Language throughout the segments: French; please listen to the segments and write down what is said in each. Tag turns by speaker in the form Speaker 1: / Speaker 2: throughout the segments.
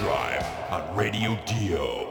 Speaker 1: Drive on Radio Dio.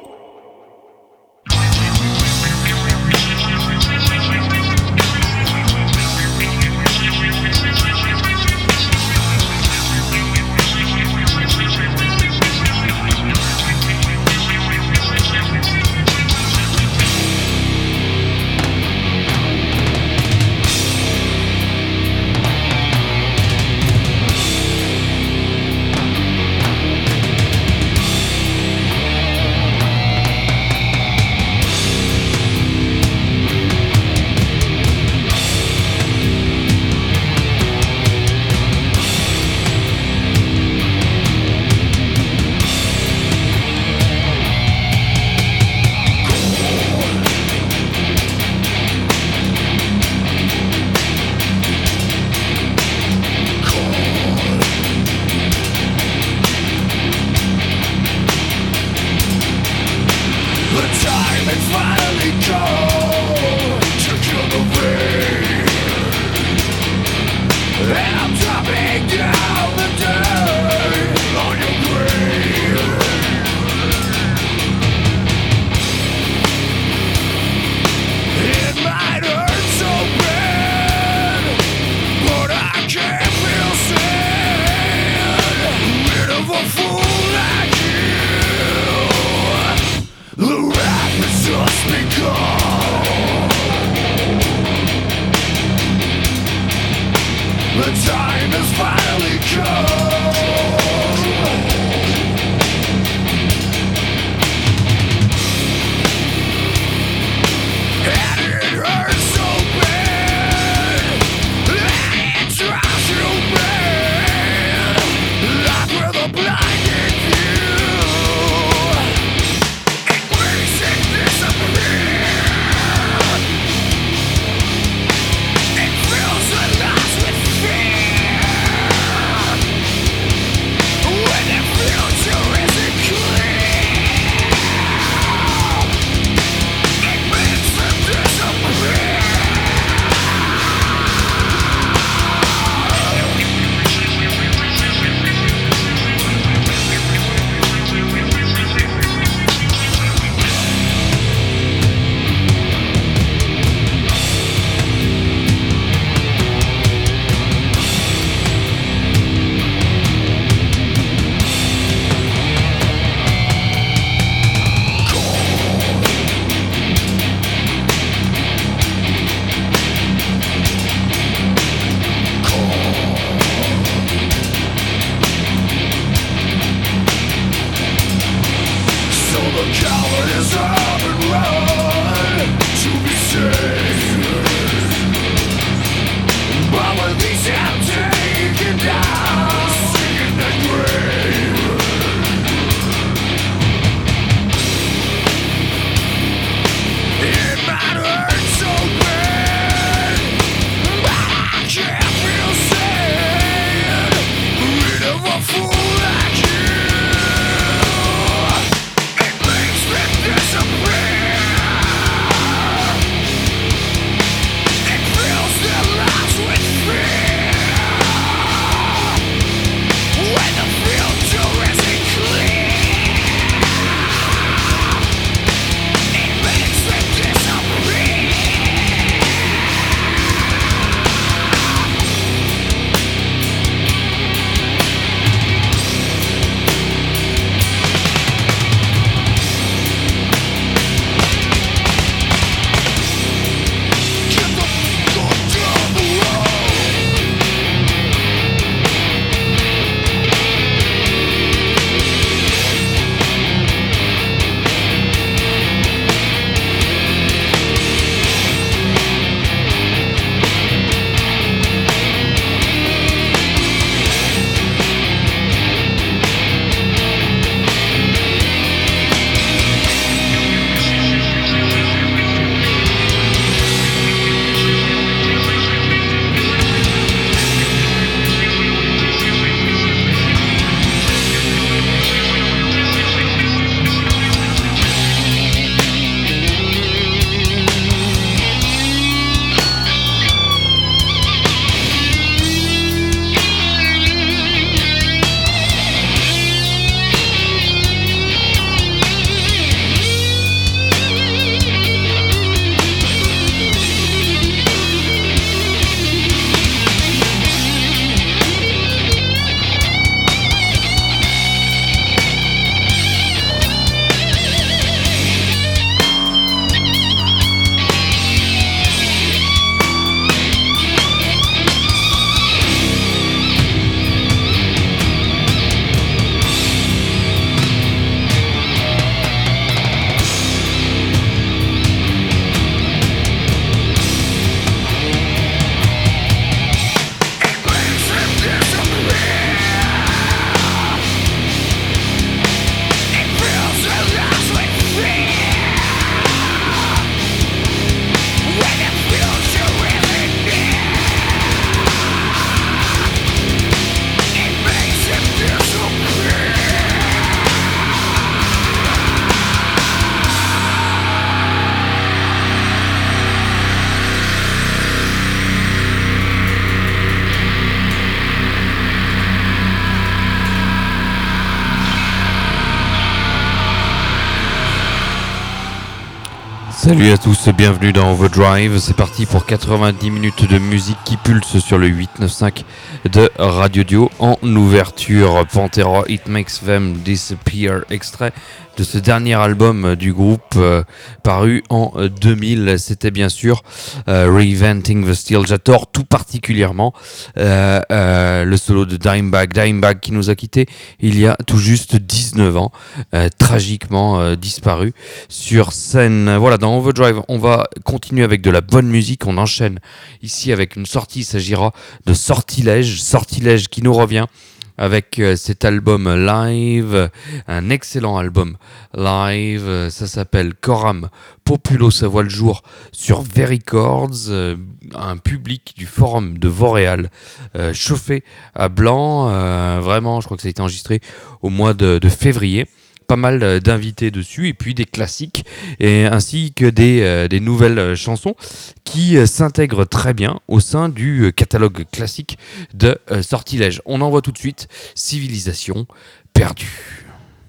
Speaker 2: Salut à tous, bienvenue dans Overdrive. C'est parti pour 90 minutes de musique qui pulse sur le 895 de Radio Dio. En ouverture, Pantera It Makes Them Disappear, extrait de ce dernier album du groupe paru en 2000. C'était bien sûr Reinventing the Steel. J'adore tout particulièrement le solo de Dimebag qui nous a quittés il y a tout juste 19 ans, tragiquement disparu sur scène. Voilà, dans Overdrive, on va continuer avec de la bonne musique. On enchaîne ici avec une sortie. Il s'agira de Sortilège qui nous revient avec cet album live, un excellent album live, ça s'appelle Coram Populo, ça voit le jour sur V-Records, un public du forum de Vauréal chauffé à blanc, vraiment je crois que ça a été enregistré au mois de février. Pas mal d'invités dessus et puis des classiques et ainsi que des nouvelles chansons qui s'intègrent très bien au sein du catalogue classique de Sortilège. On envoie tout de suite Civilisation perdue.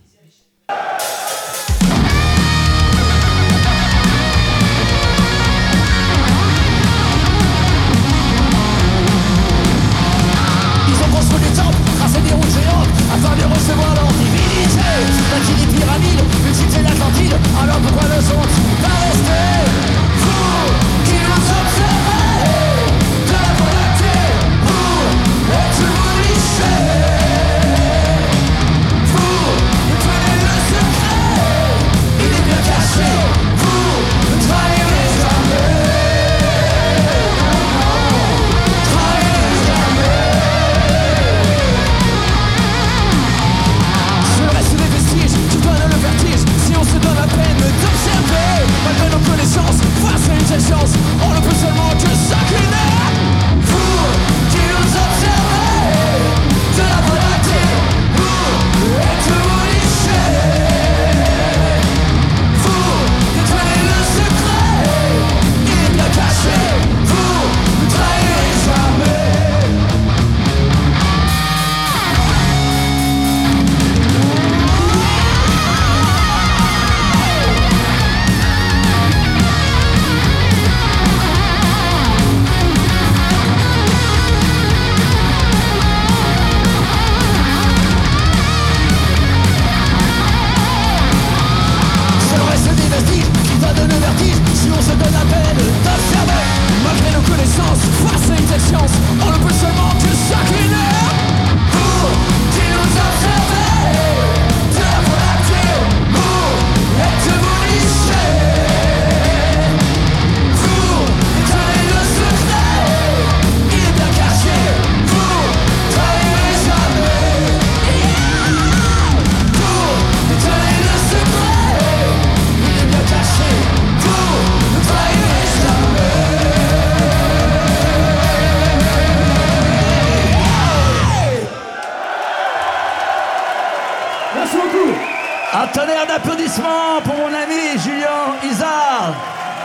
Speaker 3: Ils ont construit des temples, tracé des routes géantes afin de recevoir leur divinité. Bâti des pyramides, une cité l'Atlantide. Alors pourquoi ne sont-ils pas restés? Vous qui nous observez de la Voie lactée, vous êtes-vous lichés? Vous prenez le secret, il est bien caché. Vous ne trahirez jamais. Trahirez jamais. Reste des vestiges, tu donnes le vertige. Si on se donne la peine d'observer, malgré nos connaissances, face à une telle chance, on ne peut seulement que s'incliner. Vous qui nous observez de la Voie lactée, vous êtes-vous lichés? Vous détenez le secret, il est bien caché. Vous ne trahirez jamais. C'est le reste des vestiges qui va donner le vertige. Si on se donne la peine d'observer, malgré nos connaissances, face à une telle science, on ne peut seulement que s'incliner. Vous qui nous observez de la Voie lactée, vous êtes-vous lichés? Vous détenez le secret, il est bien caché. Vous trahirez jamais. Vous détenez le secret, il est bien caché. Vous ne trahirez jamais. Merci beaucoup. Un tonnerre d'applaudissements pour mon ami Julien Isard.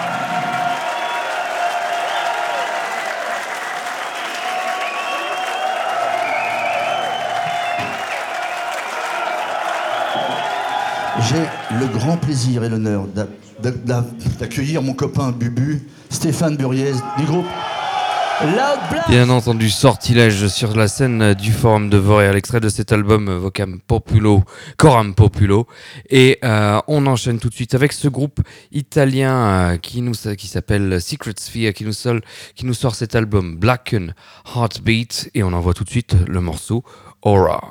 Speaker 4: J'ai le grand plaisir et l'honneur d'accueillir mon copain Bubu, Stéphane Buriez, du groupe Loud Blast.
Speaker 2: Bien entendu, Sortilège sur la scène du forum de Vauréal, extrait de cet album Coram Populo. Et on enchaîne tout de suite avec ce groupe italien qui s'appelle Secret Sphere, qui nous sort cet album Blackened Heartbeat. Et on envoie tout de suite le morceau Aura.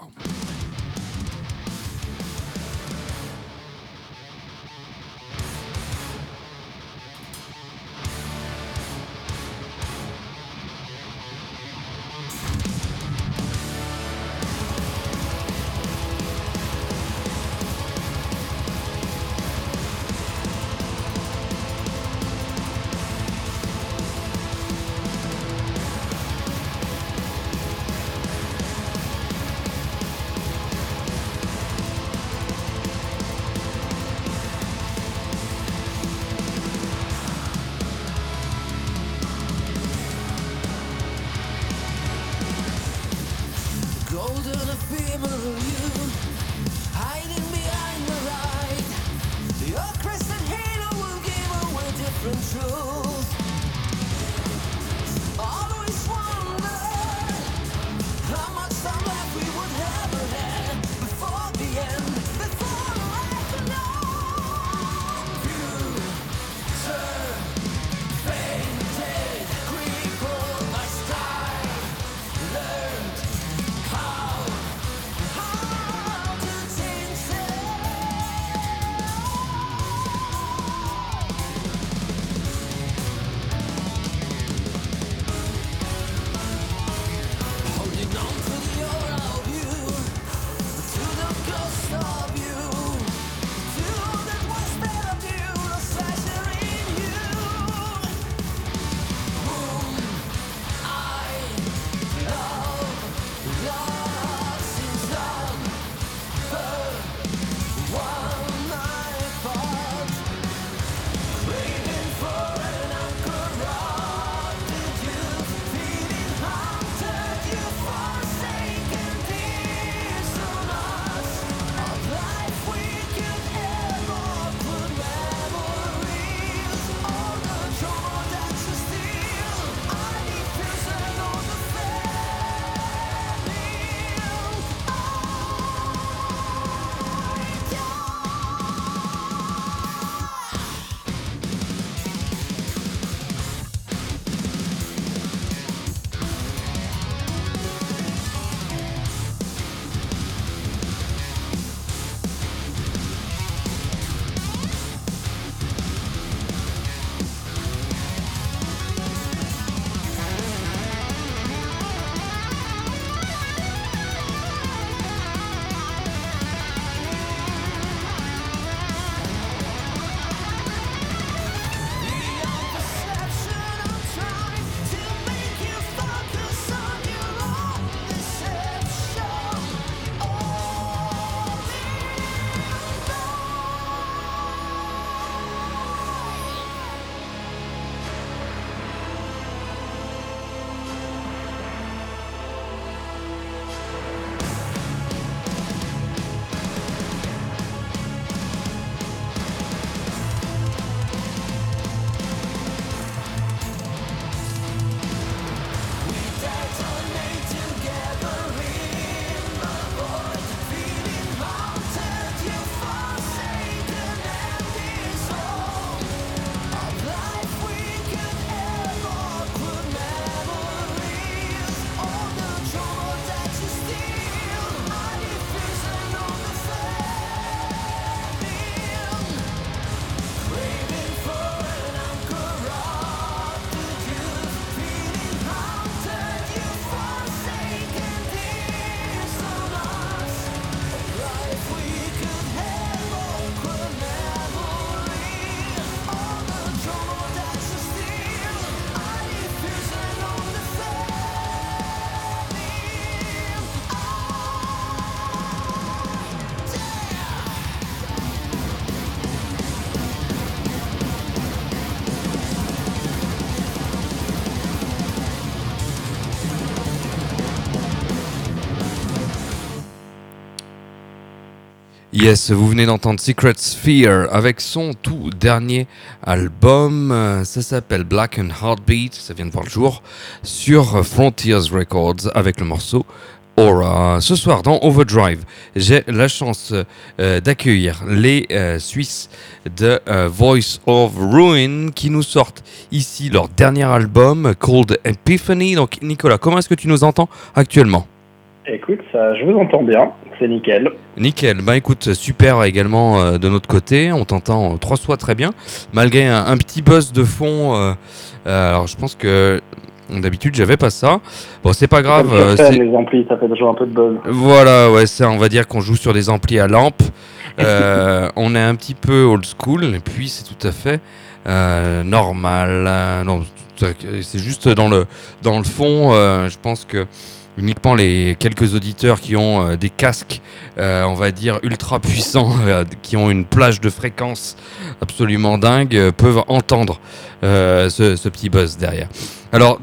Speaker 2: Yes, vous venez d'entendre Secret Sphere avec son tout dernier album. Ça s'appelle Black and Heartbeat, ça vient de voir le jour, sur Frontiers Records avec le morceau Aura. Ce soir dans Overdrive, j'ai la chance d'accueillir les Suisses de Voice of Ruin qui nous sortent ici leur dernier album Called Epiphany. Donc Nicolas, comment est-ce que tu nous entends actuellement ?
Speaker 5: Écoute, ça, je vous entends bien, c'est nickel.
Speaker 2: Nickel, bah écoute, super également de notre côté, on t'entend 3 fois très bien, malgré un petit buzz de fond, alors je pense que d'habitude j'avais pas ça, bon c'est pas grave.
Speaker 5: Les amplis, ça fait toujours un peu de buzz.
Speaker 2: Voilà, ouais, ça on va dire qu'on joue sur des amplis à lampe, on est un petit peu old school, et puis c'est tout à fait normal, non, c'est juste dans le fond, je pense que uniquement les quelques auditeurs qui ont des casques, on va dire, ultra puissants, qui ont une plage de fréquences absolument dingue, peuvent entendre ce petit buzz derrière. Alors,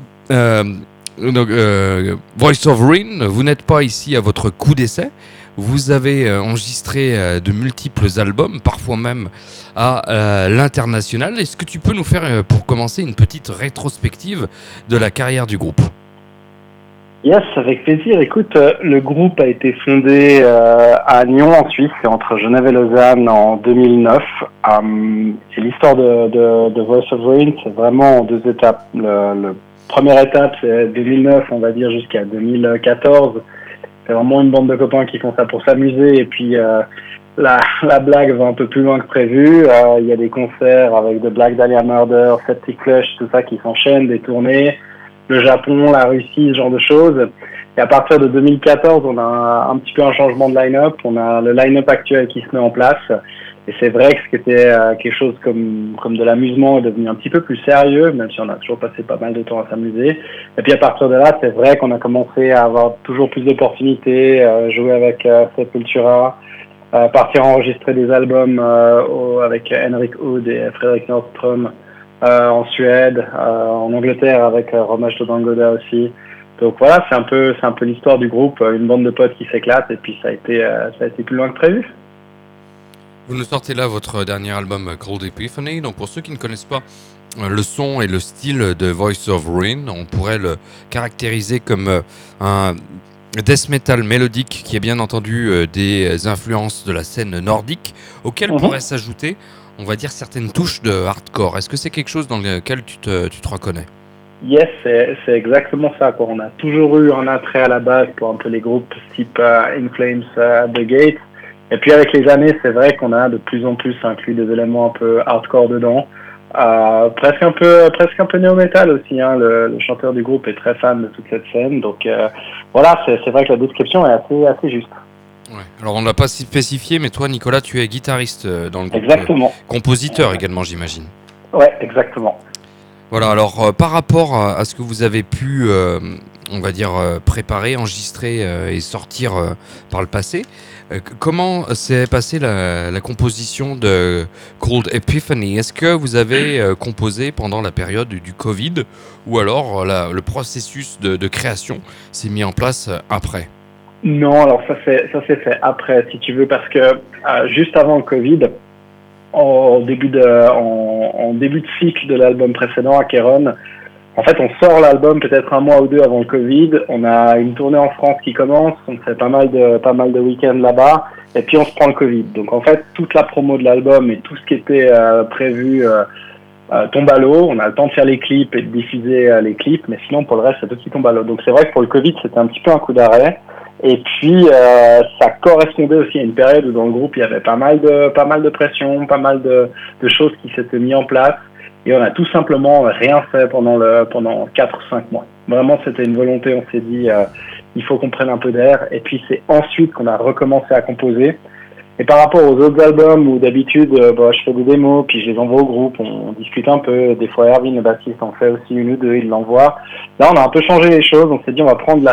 Speaker 2: Voice of Ruin, vous n'êtes pas ici à votre coup d'essai. Vous avez enregistré de multiples albums, parfois même à l'international. Est-ce que tu peux nous faire, pour commencer, une petite rétrospective de la carrière du groupe ?
Speaker 5: Yes, avec plaisir. Écoute, le groupe a été fondé à Nyon en Suisse, c'est entre Genève et Lausanne en 2009. Et l'histoire de Voice of Ruin, c'est vraiment en 2 étapes. La première étape, c'est 2009, on va dire, jusqu'à 2014. C'est vraiment une bande de copains qui font ça pour s'amuser. Et puis, la blague va un peu plus loin que prévu. Il y a des concerts avec The Black Dahlia Murder, Septic Flesh, tout ça qui s'enchaînent, des tournées. Le Japon, la Russie, ce genre de choses. Et à partir de 2014, on a un petit peu un changement de line-up. On a le line-up actuel qui se met en place. Et c'est vrai que ce qui était quelque chose comme de l'amusement est devenu un petit peu plus sérieux, même si on a toujours passé pas mal de temps à s'amuser. Et puis à partir de là, c'est vrai qu'on a commencé à avoir toujours plus d'opportunités, jouer avec Sepultura, partir enregistrer des albums avec Henrik Hood et Fredrik Nordström, en Suède, en Angleterre avec Romash Dodangoda aussi. Donc voilà, c'est un peu l'histoire du groupe, une bande de potes qui s'éclate et puis ça a été plus loin que prévu.
Speaker 2: Vous nous sortez là votre dernier album Called Epiphany. Donc pour ceux qui ne connaissent pas le son et le style de Voice of Ruin, on pourrait le caractériser comme un death metal mélodique qui a bien entendu des influences de la scène nordique, auxquelles pourraient s'ajouter, on va dire, certaines touches de hardcore. Est-ce que c'est quelque chose dans lequel tu te reconnais ?
Speaker 5: Yes, c'est exactement ça, quoi. On a toujours eu un attrait à la base pour un peu les groupes type In Flames, The Gate. Et puis avec les années, c'est vrai qu'on a de plus en plus inclus des éléments un peu hardcore dedans. Presque un peu néo-metal aussi, hein. Le chanteur du groupe est très fan de toute cette scène. Donc voilà, c'est vrai que la description est assez juste.
Speaker 2: Ouais. Alors on ne l'a pas spécifié, mais toi Nicolas, tu es guitariste dans le groupe.
Speaker 5: Exactement.
Speaker 2: Compositeur également, j'imagine.
Speaker 5: Ouais, exactement.
Speaker 2: Voilà, alors par rapport à ce que vous avez pu, on va dire, préparer, enregistrer et sortir par le passé, comment s'est passée la composition de Called Epiphany ? Est-ce que vous avez composé pendant la période du Covid ou alors le processus de création s'est mis en place après ?
Speaker 5: Non, alors ça s'est fait après, si tu veux, parce que juste avant le Covid, en début de cycle de l'album précédent, Acheron, en fait, on sort l'album peut-être 1 mois ou 2 avant le Covid. On a une tournée en France qui commence, on fait pas mal de week-ends là-bas, et puis on se prend le Covid. Donc en fait, toute la promo de l'album et tout ce qui était prévu tombe à l'eau. On a le temps de faire les clips et de diffuser les clips, mais sinon pour le reste, c'est tout qui tombe à l'eau. Donc c'est vrai que pour le Covid, c'était un petit peu un coup d'arrêt. Et puis ça correspondait aussi à une période où dans le groupe il y avait pas mal de pression, pas mal de choses qui s'étaient mis en place, et on a tout simplement rien fait pendant 4-5 mois. Vraiment, c'était une volonté, on s'est dit il faut qu'on prenne un peu d'air, et puis c'est ensuite qu'on a recommencé à composer. Et par rapport aux autres albums où d'habitude je fais des démos, puis je les envoie au groupe, on discute un peu, des fois Erwin le bassiste en fait aussi 1 ou 2, il l'envoie. Là on a un peu changé les choses, on s'est dit on va prendre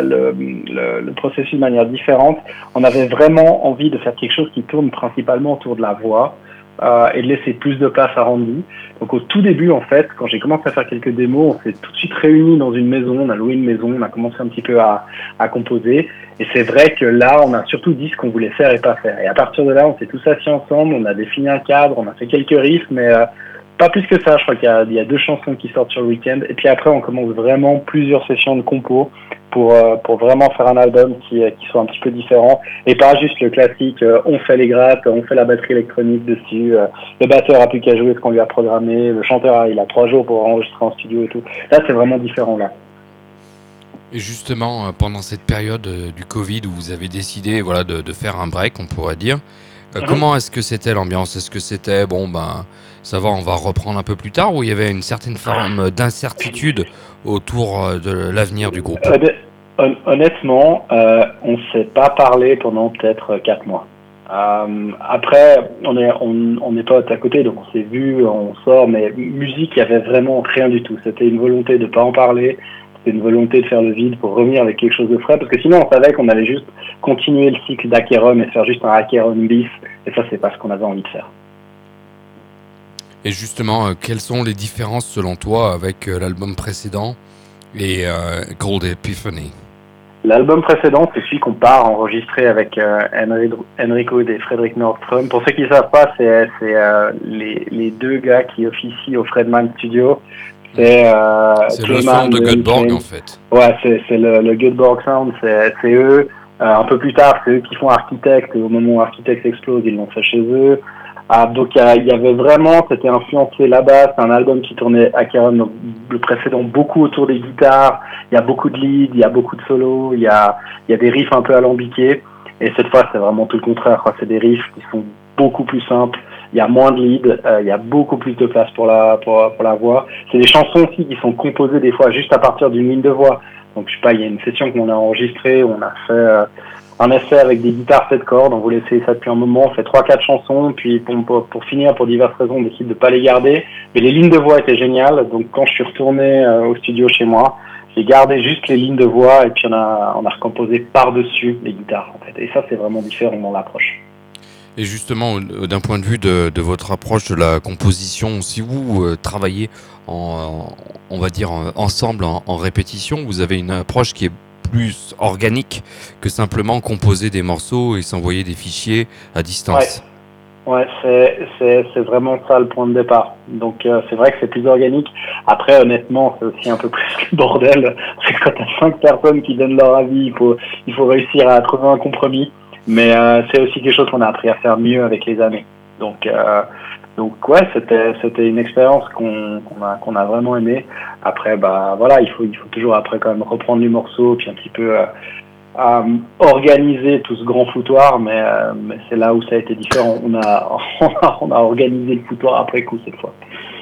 Speaker 5: le processus de manière différente. On avait vraiment envie de faire quelque chose qui tourne principalement autour de la voix. et de laisser plus de place à Randy. Donc au tout début, en fait, quand j'ai commencé à faire quelques démos, on s'est tout de suite réunis dans une maison, on a loué une maison, on a commencé un petit peu à composer. Et c'est vrai que là, on a surtout dit ce qu'on voulait faire et pas faire. Et à partir de là, on s'est tous assis ensemble, on a défini un cadre, on a fait quelques riffs, mais pas plus que ça. Je crois qu'il y a 2 chansons qui sortent sur le week-end. Et puis après, on commence vraiment plusieurs sessions de compo pour vraiment faire un album qui soit un petit peu différent. Et pas juste le classique, on fait les grattes, on fait la batterie électronique dessus, le batteur a plus qu'à jouer ce qu'on lui a programmé, le chanteur, il a 3 jours pour enregistrer en studio et tout. Là, c'est vraiment différent, là.
Speaker 2: Et justement, pendant cette période du Covid où vous avez décidé de faire un break, on pourrait dire, comment est-ce que c'était l'ambiance ? Est-ce que c'était, ça va, on va reprendre un peu plus tard, ou il y avait une certaine forme d'incertitude autour de l'avenir du groupe ?
Speaker 5: Honnêtement, on ne s'est pas parlé pendant peut-être 4 mois. Après, on est potes à côté, donc on s'est vu, on sort, mais musique, il y avait vraiment rien du tout. C'était une volonté de pas en parler, c'était une volonté de faire le vide pour revenir avec quelque chose de frais, parce que sinon on savait qu'on allait juste continuer le cycle d'Acheron et faire juste un Acheron bis, et ça c'est pas ce qu'on avait envie de faire.
Speaker 2: Et justement, quelles sont les différences selon toi avec l'album précédent et Cold Epiphany ?
Speaker 5: L'album précédent, c'est celui qu'on part enregistrer avec Henrik Hood et Fredrik Nordström. Pour ceux qui ne savent pas, c'est les 2 gars qui officient au Fredman Studio. C'est
Speaker 2: le son de Göteborg, en fait.
Speaker 5: Ouais, c'est le Göteborg Sound, c'est eux. Un peu plus tard, c'est eux qui font Architect, et au moment où Architect explose, ils l'ont fait chez eux. Donc il y avait vraiment, c'était influencé là-bas, c'est un album qui tournait à Acheron, donc le précédent beaucoup autour des guitares, il y a beaucoup de leads, il y a beaucoup de solos, il y a des riffs un peu alambiqués, et cette fois c'est vraiment tout le contraire, quoi. C'est des riffs qui sont beaucoup plus simples, il y a moins de leads, il y a beaucoup plus de place pour la voix. C'est des chansons aussi qui sont composées des fois juste à partir d'une ligne de voix, donc je sais pas, il y a une session qu'on a enregistrée, on a fait un essai avec des guitares 7 cordes, on voulait essayer ça depuis un moment, on fait 3-4 chansons, puis pour finir, pour diverses raisons, on décide de pas les garder, mais les lignes de voix étaient géniales, donc quand je suis retourné au studio chez moi, j'ai gardé juste les lignes de voix, et puis on a recomposé par-dessus les guitares, en fait, et ça c'est vraiment différent dans l'approche.
Speaker 2: Et justement, d'un point de vue de votre approche de la composition, si vous travaillez on va dire ensemble en répétition, vous avez une approche qui est plus organique que simplement composer des morceaux et s'envoyer des fichiers à distance.
Speaker 5: Ouais, c'est vraiment ça le point de départ. Donc c'est vrai que c'est plus organique. Après, honnêtement, c'est aussi un peu plus le bordel. C'est quand t'as 5 personnes qui donnent leur avis, il faut réussir à trouver un compromis. Mais c'est aussi quelque chose qu'on a appris à faire mieux avec les années. Donc ouais, c'était une expérience qu'on a vraiment aimé. Après, voilà, il faut toujours après quand même reprendre les morceaux, puis un petit peu organiser tout ce grand foutoir, mais c'est là où ça a été différent. On a organisé le foutoir après coup cette fois.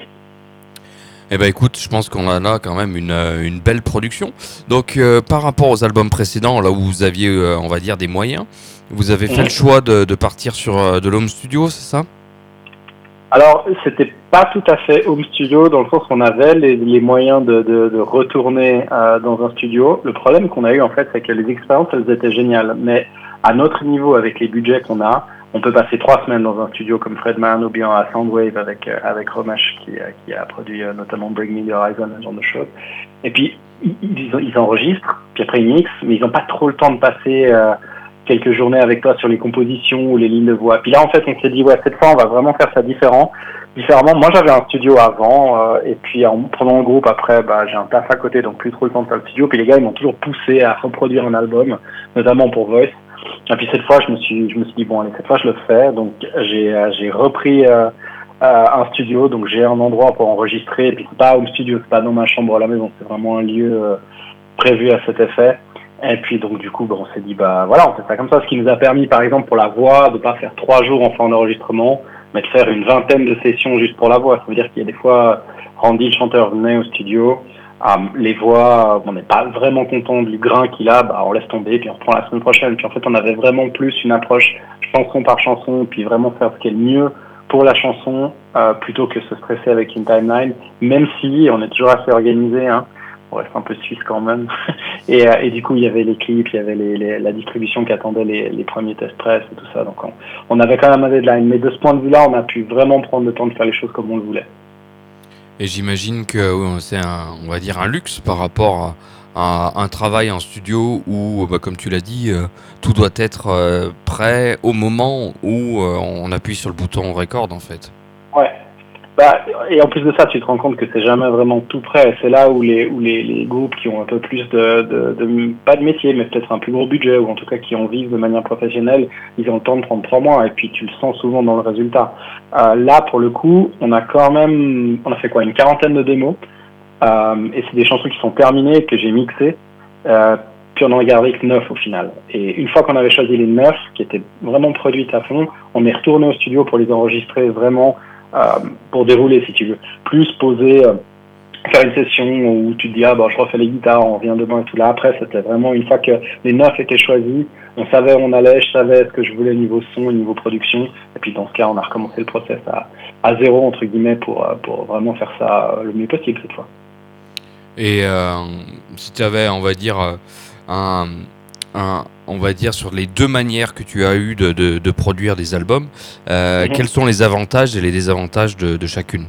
Speaker 2: Eh ben écoute, je pense qu'on a là quand même une belle production. Donc par rapport aux albums précédents, là où vous aviez, on va dire, des moyens, vous avez fait le choix de partir sur de l'home studio, c'est ça ?
Speaker 5: Alors, c'était pas tout à fait home studio, dans le sens qu'on avait les moyens de retourner dans un studio. Le problème qu'on a eu, en fait, c'est que les expériences, elles étaient géniales. Mais à notre niveau, avec les budgets qu'on a, on peut passer 3 semaines dans un studio comme Fredman ou bien à Soundwave avec Romesh qui a produit notamment Bring Me The Horizon, ce genre de choses. Et puis, ils enregistrent, puis après ils mixent, mais ils n'ont pas trop le temps de passer quelques journées avec toi sur les compositions ou les lignes de voix. Puis là, en fait, on s'est dit, ouais, cette fois, on va vraiment faire ça différemment. Moi, j'avais un studio avant, et puis en prenant le groupe, après, j'ai un taf à côté, donc plus trop le temps de faire le studio. Puis les gars, ils m'ont toujours poussé à reproduire un album, notamment pour Voice. Et puis cette fois, je me suis dit, bon, allez, cette fois, je le fais. Donc, j'ai repris un studio, donc j'ai un endroit pour enregistrer. Et puis c'est pas home studio, c'est pas dans ma chambre à la maison, c'est vraiment un lieu prévu à cet effet. Et puis donc du coup, on s'est dit, voilà, on fait ça comme ça, ce qui nous a permis, par exemple, pour la voix, de pas faire 3 jours en fin d'enregistrement, mais de faire une vingtaine de sessions juste pour la voix. Ça veut dire qu'il y a des fois, Randy, le chanteur, venait au studio, les voix, on n'est pas vraiment content du grain qu'il a, on laisse tomber, puis on reprend la semaine prochaine. Puis en fait, on avait vraiment plus une approche chanson par chanson, puis vraiment faire ce qui est le mieux pour la chanson, plutôt que se stresser avec une timeline, même si on est toujours assez organisé, hein. pour rester un peu suisse quand même. Et du coup, il y avait les clips, il y avait la distribution qui attendait les premiers tests presse et tout ça. Donc on avait quand même un deadline. Mais de ce point de vue-là, on a pu vraiment prendre le temps de faire les choses comme on le voulait.
Speaker 2: Et j'imagine que c'est on va dire un luxe par rapport à un travail en studio où, comme tu l'as dit, tout doit être prêt au moment où on appuie sur le bouton record en fait.
Speaker 5: Ouais. Et en plus de ça, tu te rends compte que c'est jamais vraiment tout prêt. C'est là où les groupes qui ont un peu plus pas de métier, mais peut-être un plus gros budget, ou en tout cas qui en vivent de manière professionnelle, ils ont le temps de prendre 3 mois, et puis tu le sens souvent dans le résultat. Là, pour le coup, on a fait quoi, une 40aine de démos, et c'est des chansons qui sont terminées, que j'ai mixées, puis on en a gardé que 9 au final. Et une fois qu'on avait choisi les 9, qui étaient vraiment produites à fond, on est retourné au studio pour les enregistrer vraiment, pour dérouler, si tu veux. Plus poser, faire une session où tu te dis, je refais les guitares, on revient dedans et tout. Là, après, c'était vraiment une fois que les 9 étaient choisis, on savait où on allait, je savais ce que je voulais niveau son, niveau production. Et puis, dans ce cas, on a recommencé le process à zéro, entre guillemets, pour vraiment faire ça le mieux possible cette fois. Et
Speaker 2: si tu avais, on va dire, on va dire sur les 2 manières que tu as eu de produire des albums, quels sont les avantages et les désavantages de chacune?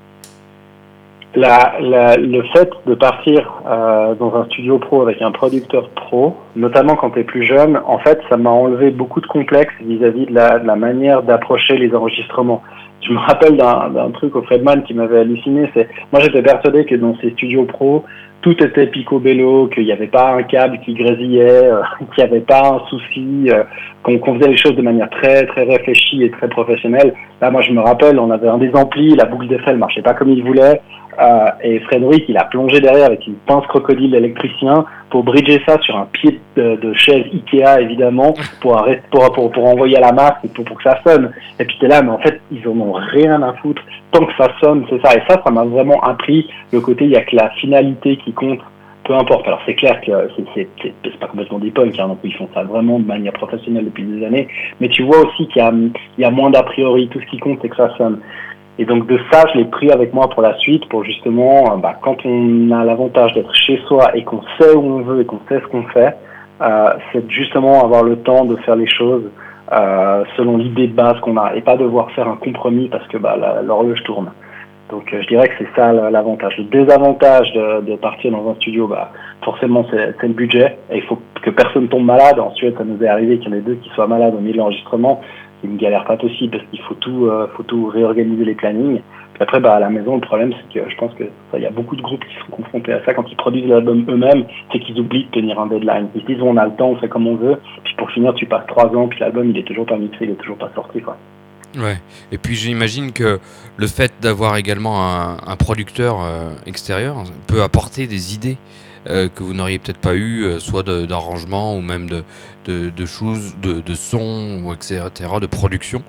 Speaker 5: Le fait de partir dans un studio pro avec un producteur pro, notamment quand tu es plus jeune, en fait, ça m'a enlevé beaucoup de complexes vis-à-vis de la manière d'approcher les enregistrements. Je me rappelle d'un truc au Fredman qui m'avait halluciné, moi j'étais persuadé que dans ces studios pro, tout était picobello, qu'il n'y avait pas un câble qui grésillait, qu'il n'y avait pas un souci, qu'on faisait les choses de manière très très réfléchie et très professionnelle. Là, moi je me rappelle, on avait un des amplis, la boucle d'effet ne marchait pas comme il voulait, et Frédéric, il a plongé derrière avec une pince crocodile électricien pour bridger ça sur un pied de chaise Ikea, évidemment, pour envoyer à la masse et pour que ça sonne. Et puis t'es là, mais en fait, ils en ont rien à foutre. Tant que ça sonne, c'est ça. Et ça m'a vraiment appris le côté, il y a que la finalité qui compte, peu importe. Alors c'est clair que c'est pas complètement des punks, hein, donc ils font ça vraiment de manière professionnelle depuis des années. Mais tu vois aussi qu'il y a moins d'a priori. Tout ce qui compte, c'est que ça sonne. Et donc de ça, je l'ai pris avec moi pour la suite, pour justement, quand on a l'avantage d'être chez soi et qu'on sait où on veut et qu'on sait ce qu'on fait, c'est justement avoir le temps de faire les choses selon l'idée de base qu'on a, et pas devoir faire un compromis parce que l'horloge tourne. Donc je dirais que c'est ça l'avantage. Le désavantage de partir dans un studio, forcément c'est le budget, et il faut que personne tombe malade. En Suède, ça nous est arrivé qu'il y en ait 2 qui soient malades au milieu de l'enregistrement. C'est une galère pas possible parce qu'il faut tout réorganiser les plannings. Puis après, à la maison, le problème, c'est que je pense que il y a beaucoup de groupes qui sont confrontés à ça quand ils produisent l'album eux-mêmes, c'est qu'ils oublient de tenir un deadline. Ils se disent, on a le temps, on fait comme on veut. Puis pour finir, tu passes 3 ans, puis l'album, il est toujours pas mixé, il est toujours pas sorti, quoi.
Speaker 2: Ouais. Et puis j'imagine que le fait d'avoir également un producteur extérieur peut apporter des idées que vous n'auriez peut-être pas eu, soit d'arrangement ou même de choses, de son, ou etc., de production,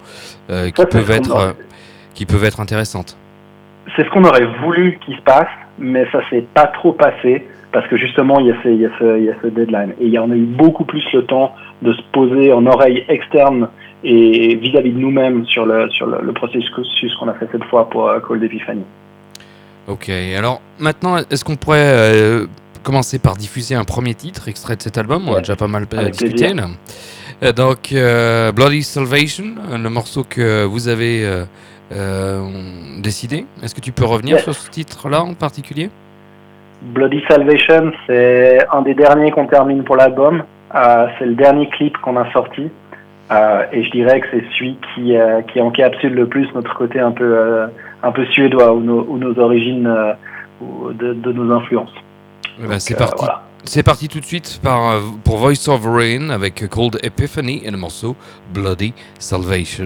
Speaker 2: qui peuvent être intéressantes.
Speaker 5: C'est ce qu'on aurait voulu qu'il se passe, mais ça s'est pas trop passé parce que justement il y a ce deadline, et on a eu beaucoup plus le temps de se poser en oreille externe et vis-à-vis de nous-mêmes sur le processus qu'on a fait cette fois pour Cold Epiphany. Ok,
Speaker 2: alors maintenant, est-ce qu'on pourrait commencer par diffuser un premier titre extrait de cet album? On a déjà pas mal discuté là. Donc Bloody Salvation, le morceau que vous avez décidé. Est-ce que tu peux revenir sur ce titre-là en particulier?
Speaker 5: Bloody Salvation, c'est un des derniers qu'on termine pour l'album. C'est le dernier clip qu'on a sorti. Et je dirais que c'est celui qui encapsule le plus notre côté un peu suédois, ou nos origines, de nos influences. Donc,
Speaker 2: c'est parti. Voilà. C'est parti tout de suite pour Voice of Rain avec Cold Epiphany et le morceau Bloody Salvation.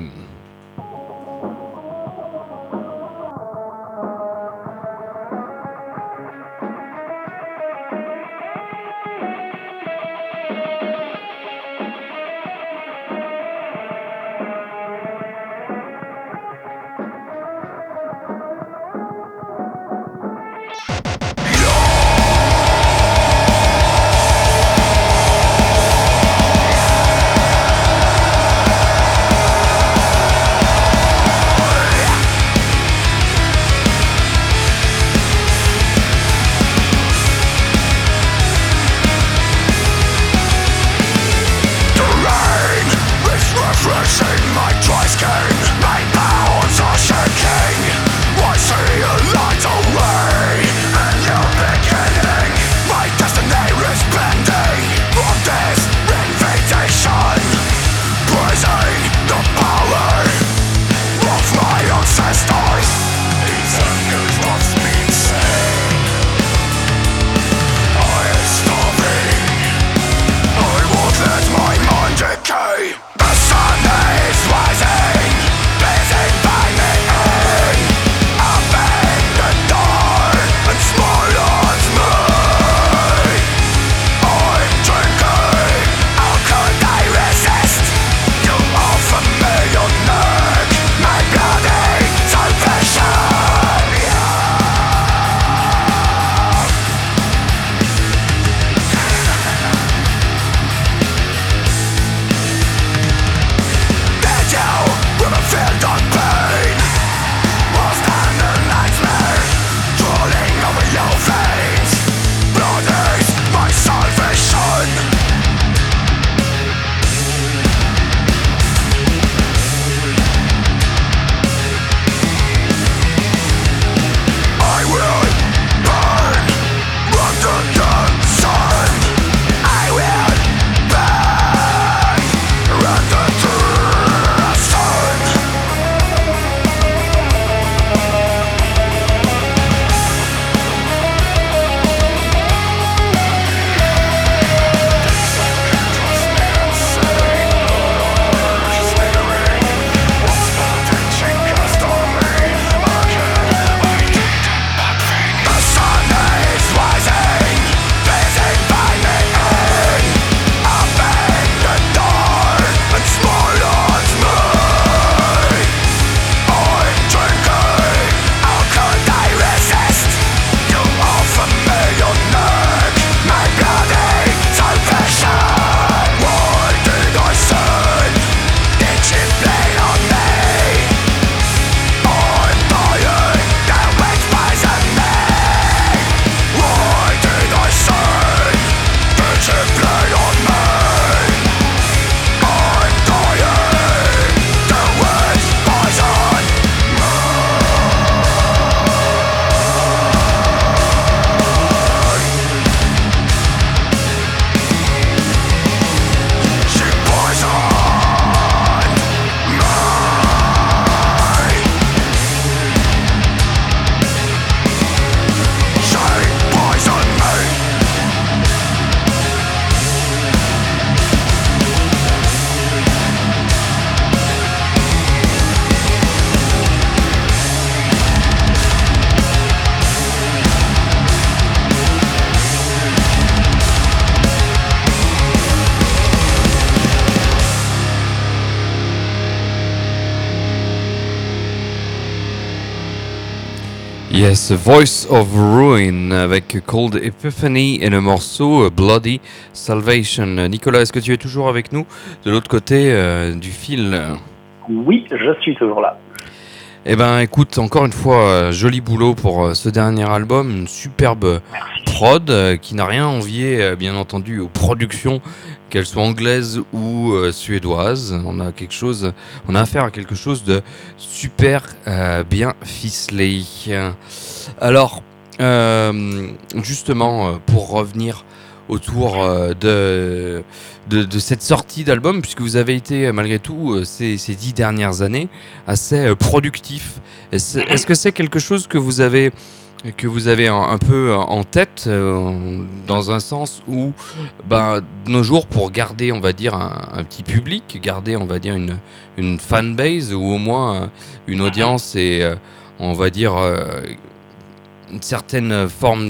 Speaker 2: Yes, Voice of Ruin avec Cold Epiphany et le morceau Bloody Salvation. Nicolas, est-ce que tu es toujours avec nous de l'autre côté du fil?
Speaker 5: Oui, je suis toujours là.
Speaker 2: Eh ben écoute, encore une fois, joli boulot pour ce dernier album, une superbe prod qui n'a rien envié bien entendu aux productions, qu'elles soient anglaises ou suédoises. On a affaire à quelque chose de super bien ficelé. Alors, justement, pour revenir autour de cette sortie d'album, puisque vous avez été malgré tout ces 10 dernières années assez productif. Est-ce que c'est quelque chose que vous avez un peu en tête, dans un sens où de nos jours, pour garder on va dire un petit public, garder on va dire une fanbase ou au moins une audience et on va dire une certaine forme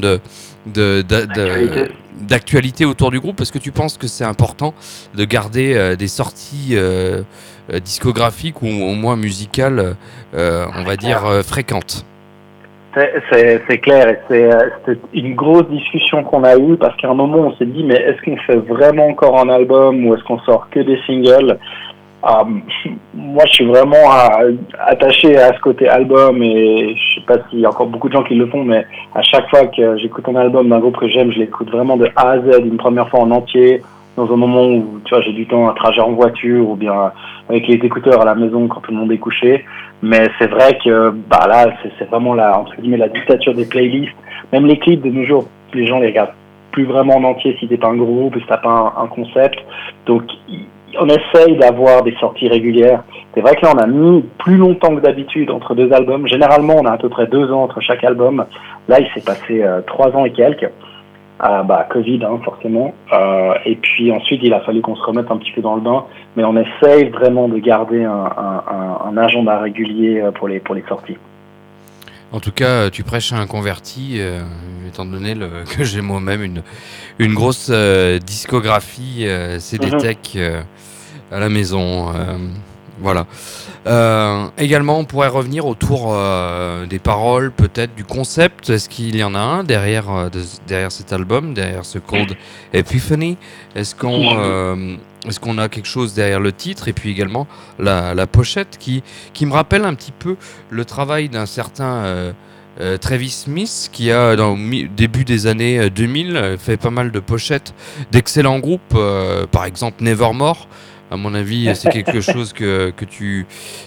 Speaker 2: d'actualité autour du groupe. Est-ce que tu penses que c'est important de garder des sorties discographiques ou au moins musicales, on va dire, fréquentes?
Speaker 5: C'est clair, et c'est une grosse discussion qu'on a eue, parce qu'à un moment on s'est dit, mais est-ce qu'on fait vraiment encore un album ou est-ce qu'on sort que des singles? Moi je suis vraiment attaché à ce côté album, et je sais pas s'il y a encore beaucoup de gens qui le font, mais à chaque fois que j'écoute un album d'un groupe que j'aime, je l'écoute vraiment de A à Z, une première fois en entier, dans un moment où tu vois, j'ai du temps, un trajet en voiture ou bien avec les écouteurs à la maison quand tout le monde est couché. Mais c'est vrai que là c'est vraiment entre guillemets la dictature des playlists. Même les clips de nos jours, les gens les regardent plus vraiment en entier si t'es pas un groupe, si t'as pas un concept. Donc on essaye d'avoir des sorties régulières. C'est vrai que là on a mis plus longtemps que d'habitude entre deux albums. Généralement on a à peu près 2 ans entre chaque album. Là il s'est passé 3 ans et quelques. Covid, forcément. Et puis ensuite, il a fallu qu'on se remette un petit peu dans le bain. Mais on essaye vraiment de garder un agenda régulier pour les sorties.
Speaker 2: En tout cas, tu prêches à un converti, étant donné que j'ai moi-même une grosse discographie CD Tech à la maison. Voilà. Également, on pourrait revenir autour des paroles, peut-être du concept. Est-ce qu'il y en a un derrière cet album, derrière ce Cold Epiphany? Est-ce qu'on a quelque chose derrière le titre et puis également la pochette qui me rappelle un petit peu le travail d'un certain Travis Smith, qui a dans le début des années 2000 fait pas mal de pochettes d'excellents groupes, par exemple Nevermore. À mon avis, c'est quelque chose que tu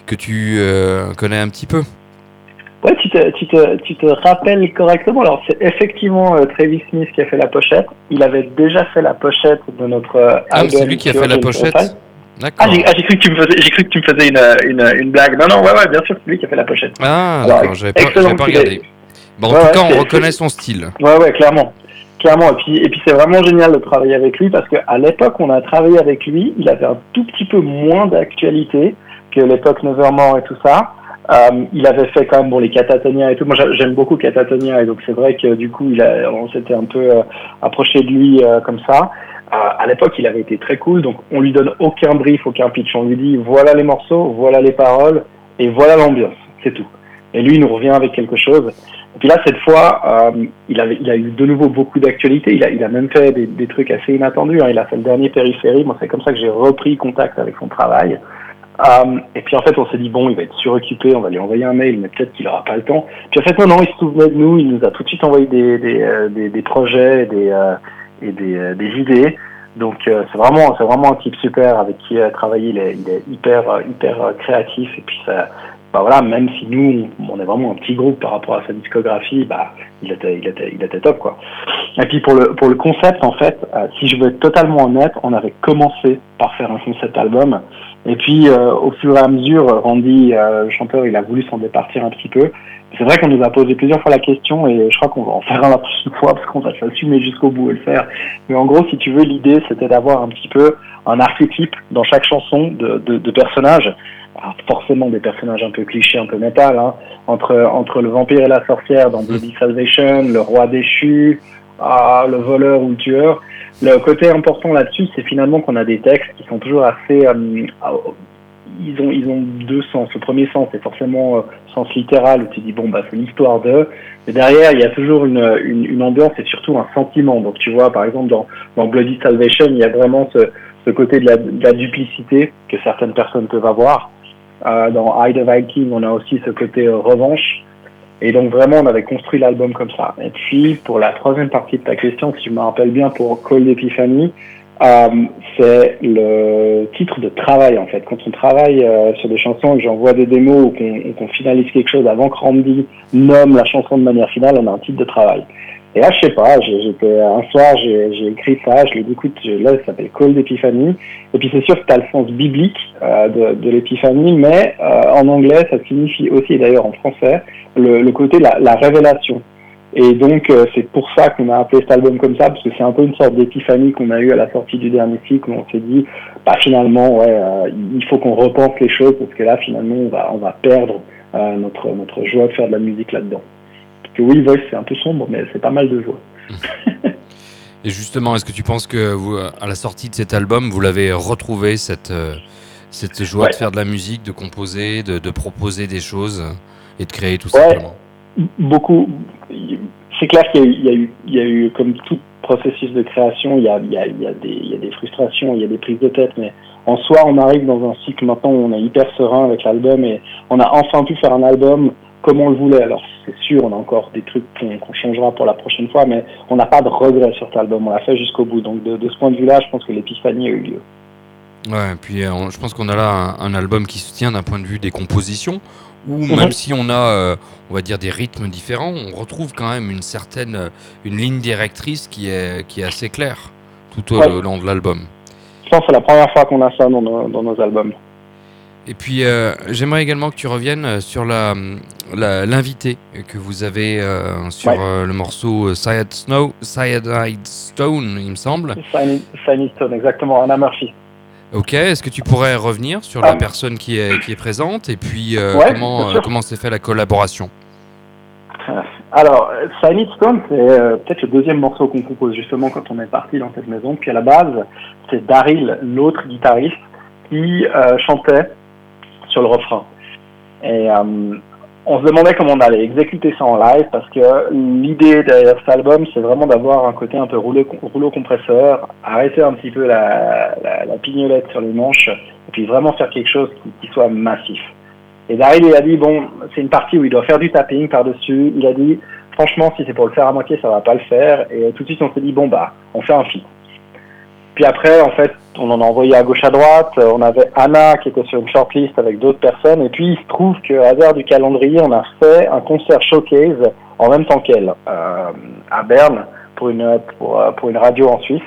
Speaker 2: connais un petit peu.
Speaker 5: Ouais, tu te rappelles correctement. Alors, c'est effectivement Travis Smith qui a fait la pochette. Il avait déjà fait la pochette de notre album.
Speaker 2: C'est lui qui a fait la pochette. D'accord.
Speaker 5: J'ai cru que tu me faisais une blague. Non, ouais, bien sûr, c'est lui qui a fait la pochette.
Speaker 2: Ah, alors, d'accord, j'avais pas regardé. Bon, en tout cas, on reconnaît son style.
Speaker 5: Ouais, clairement. Et puis c'est vraiment génial de travailler avec lui, parce qu'à l'époque où on a travaillé avec lui, il avait un tout petit peu moins d'actualité que l'époque Nevermore et tout ça. Il avait fait quand même les Catatonia et tout. Moi j'aime beaucoup Catatonia, et donc c'est vrai que du coup on s'était un peu approché de lui comme ça. À l'époque il avait été très cool, donc on lui donne aucun brief, aucun pitch. On lui dit voilà les morceaux, voilà les paroles et voilà l'ambiance, c'est tout. Et lui il nous revient avec quelque chose. Et puis là, cette fois, il a eu de nouveau beaucoup d'actualité. Il a même fait des trucs assez inattendus. Il a fait le dernier Périphérie. Moi, c'est comme ça que j'ai repris contact avec son travail. Et puis en fait, on s'est dit, il va être suroccupé, on va lui envoyer un mail, mais peut-être qu'il n'aura pas le temps. Puis en fait, non, il se souvenait de nous. Il nous a tout de suite envoyé des projets et des idées. Donc c'est vraiment un type super avec qui travailler. Il est hyper créatif, et puis ça... même si nous, on est vraiment un petit groupe par rapport à sa discographie, il était top, quoi. Et puis pour le concept, en fait, si je veux être totalement honnête, on avait commencé par faire un concept album. Et puis, au fur et à mesure, Randy, le chanteur, il a voulu s'en départir un petit peu. C'est vrai qu'on nous a posé plusieurs fois la question, et je crois qu'on va en faire un la prochaine fois, parce qu'on va s'assumer jusqu'au bout et le faire. Mais en gros, si tu veux, l'idée, c'était d'avoir un petit peu un archétype dans chaque chanson de personnages. Alors forcément des personnages un peu clichés, un peu métal, entre le vampire et la sorcière dans Bloody Salvation, le roi déchu, le voleur ou le tueur. Le côté important là-dessus, c'est finalement qu'on a des textes qui sont toujours assez... ils ont deux sens. Le premier sens, c'est forcément sens littéral, où tu dis, bon, bah, c'est l'histoire de... Mais derrière, il y a toujours une ambiance et surtout un sentiment. Donc, tu vois, par exemple, dans Bloody Salvation, il y a vraiment ce côté de la duplicité que certaines personnes peuvent avoir. Dans Eye of Viking, on a aussi ce côté revanche. Et donc, vraiment, on avait construit l'album comme ça. Et puis, pour la troisième partie de ta question, si je me rappelle bien, pour Cold Epiphany, c'est le titre de travail, en fait. Quand on travaille sur des chansons et que j'envoie des démos ou qu'on finalise quelque chose avant que Randy nomme la chanson de manière finale, on a un titre de travail. Et là, je sais pas, j'étais un soir, j'ai écrit ça, je l'ai dit, écoute, là, ça s'appelle Cold Epiphany. Et puis, c'est sûr que tu as le sens biblique de l'épiphanie, mais en anglais, ça signifie aussi, et d'ailleurs en français, le côté la révélation. Et donc, c'est pour ça qu'on a appelé cet album comme ça, parce que c'est un peu une sorte d'épiphanie qu'on a eu à la sortie du dernier cycle, où on s'est dit, bah finalement, il faut qu'on repense les choses, parce que là, finalement, on va perdre notre joie de faire de la musique là-dedans. Parce que oui, Voice, c'est un peu sombre, mais c'est pas mal de joie.
Speaker 2: Et justement, est-ce que tu penses que vous, à la sortie de cet album, vous l'avez retrouvé, cette joie de faire de la musique, de composer, de proposer des choses et de créer tout simplement?
Speaker 5: Beaucoup. C'est clair qu'il y a eu, comme tout processus de création, il y a des frustrations, il y a des prises de tête, mais en soi, on arrive dans un cycle maintenant où on est hyper serein avec l'album et on a enfin pu faire un album comme on le voulait. Alors, c'est sûr, on a encore des trucs qu'on changera pour la prochaine fois, mais on n'a pas de regrets sur cet album, on l'a fait jusqu'au bout. Donc, de ce point de vue-là, je pense que l'épiphanie a eu lieu.
Speaker 2: Ouais, et puis je pense qu'on a là un album qui se tient d'un point de vue des compositions, où même si on a, on va dire, des rythmes différents, on retrouve quand même une ligne directrice qui est assez claire tout au long de l'album.
Speaker 5: Je pense que c'est la première fois qu'on a ça dans nos albums.
Speaker 2: Et puis, j'aimerais également que tu reviennes sur l'invité que vous avez sur le morceau Cyanide Stone, il me semble.
Speaker 5: Cyanide Stone, exactement, Anna Murphy.
Speaker 2: Ok, est-ce que tu pourrais revenir sur la personne qui est présente et puis comment s'est fait la collaboration?
Speaker 5: Alors, Cyanide Stone, c'est peut-être le deuxième morceau qu'on compose justement quand on est parti dans cette maison. Puis à la base, c'est Daryl, l'autre guitariste, qui chantait sur le refrain. Et on se demandait comment on allait exécuter ça en live, parce que l'idée derrière cet album, c'est vraiment d'avoir un côté un peu rouleau compresseur, arrêter un petit peu la pignolette sur les manches, et puis vraiment faire quelque chose qui soit massif. Et Daryl, il a dit, bon, c'est une partie où il doit faire du tapping par-dessus. Il a dit, franchement, si c'est pour le faire à moitié, ça va pas le faire. Et tout de suite, on s'est dit, bon, bah, on fait un feat. Puis après, en fait, on en a envoyé à gauche à droite. On avait Anna qui était sur une shortlist avec d'autres personnes. Et puis, il se trouve qu'au hasard du calendrier, on a fait un concert showcase en même temps qu'elle, à Berne, pour une radio en Suisse.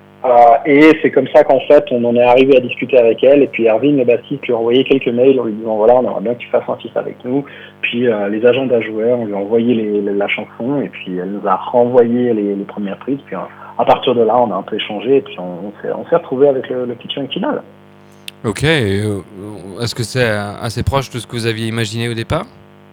Speaker 5: Et c'est comme ça qu'en fait, on en est arrivé à discuter avec elle. Et puis, Erwin, le bassiste, lui a envoyé quelques mails en lui disant, voilà, on aimerait bien que tu fasses un feat avec nous. Puis, les agents d'Ajouer, on lui a envoyé la chanson. Et puis, elle nous a renvoyé les premières prises. Puis, à partir de là, on a un peu échangé et puis on s'est retrouvé avec le featuring final.
Speaker 2: Ok, est-ce que c'est assez proche de ce que vous aviez imaginé au départ?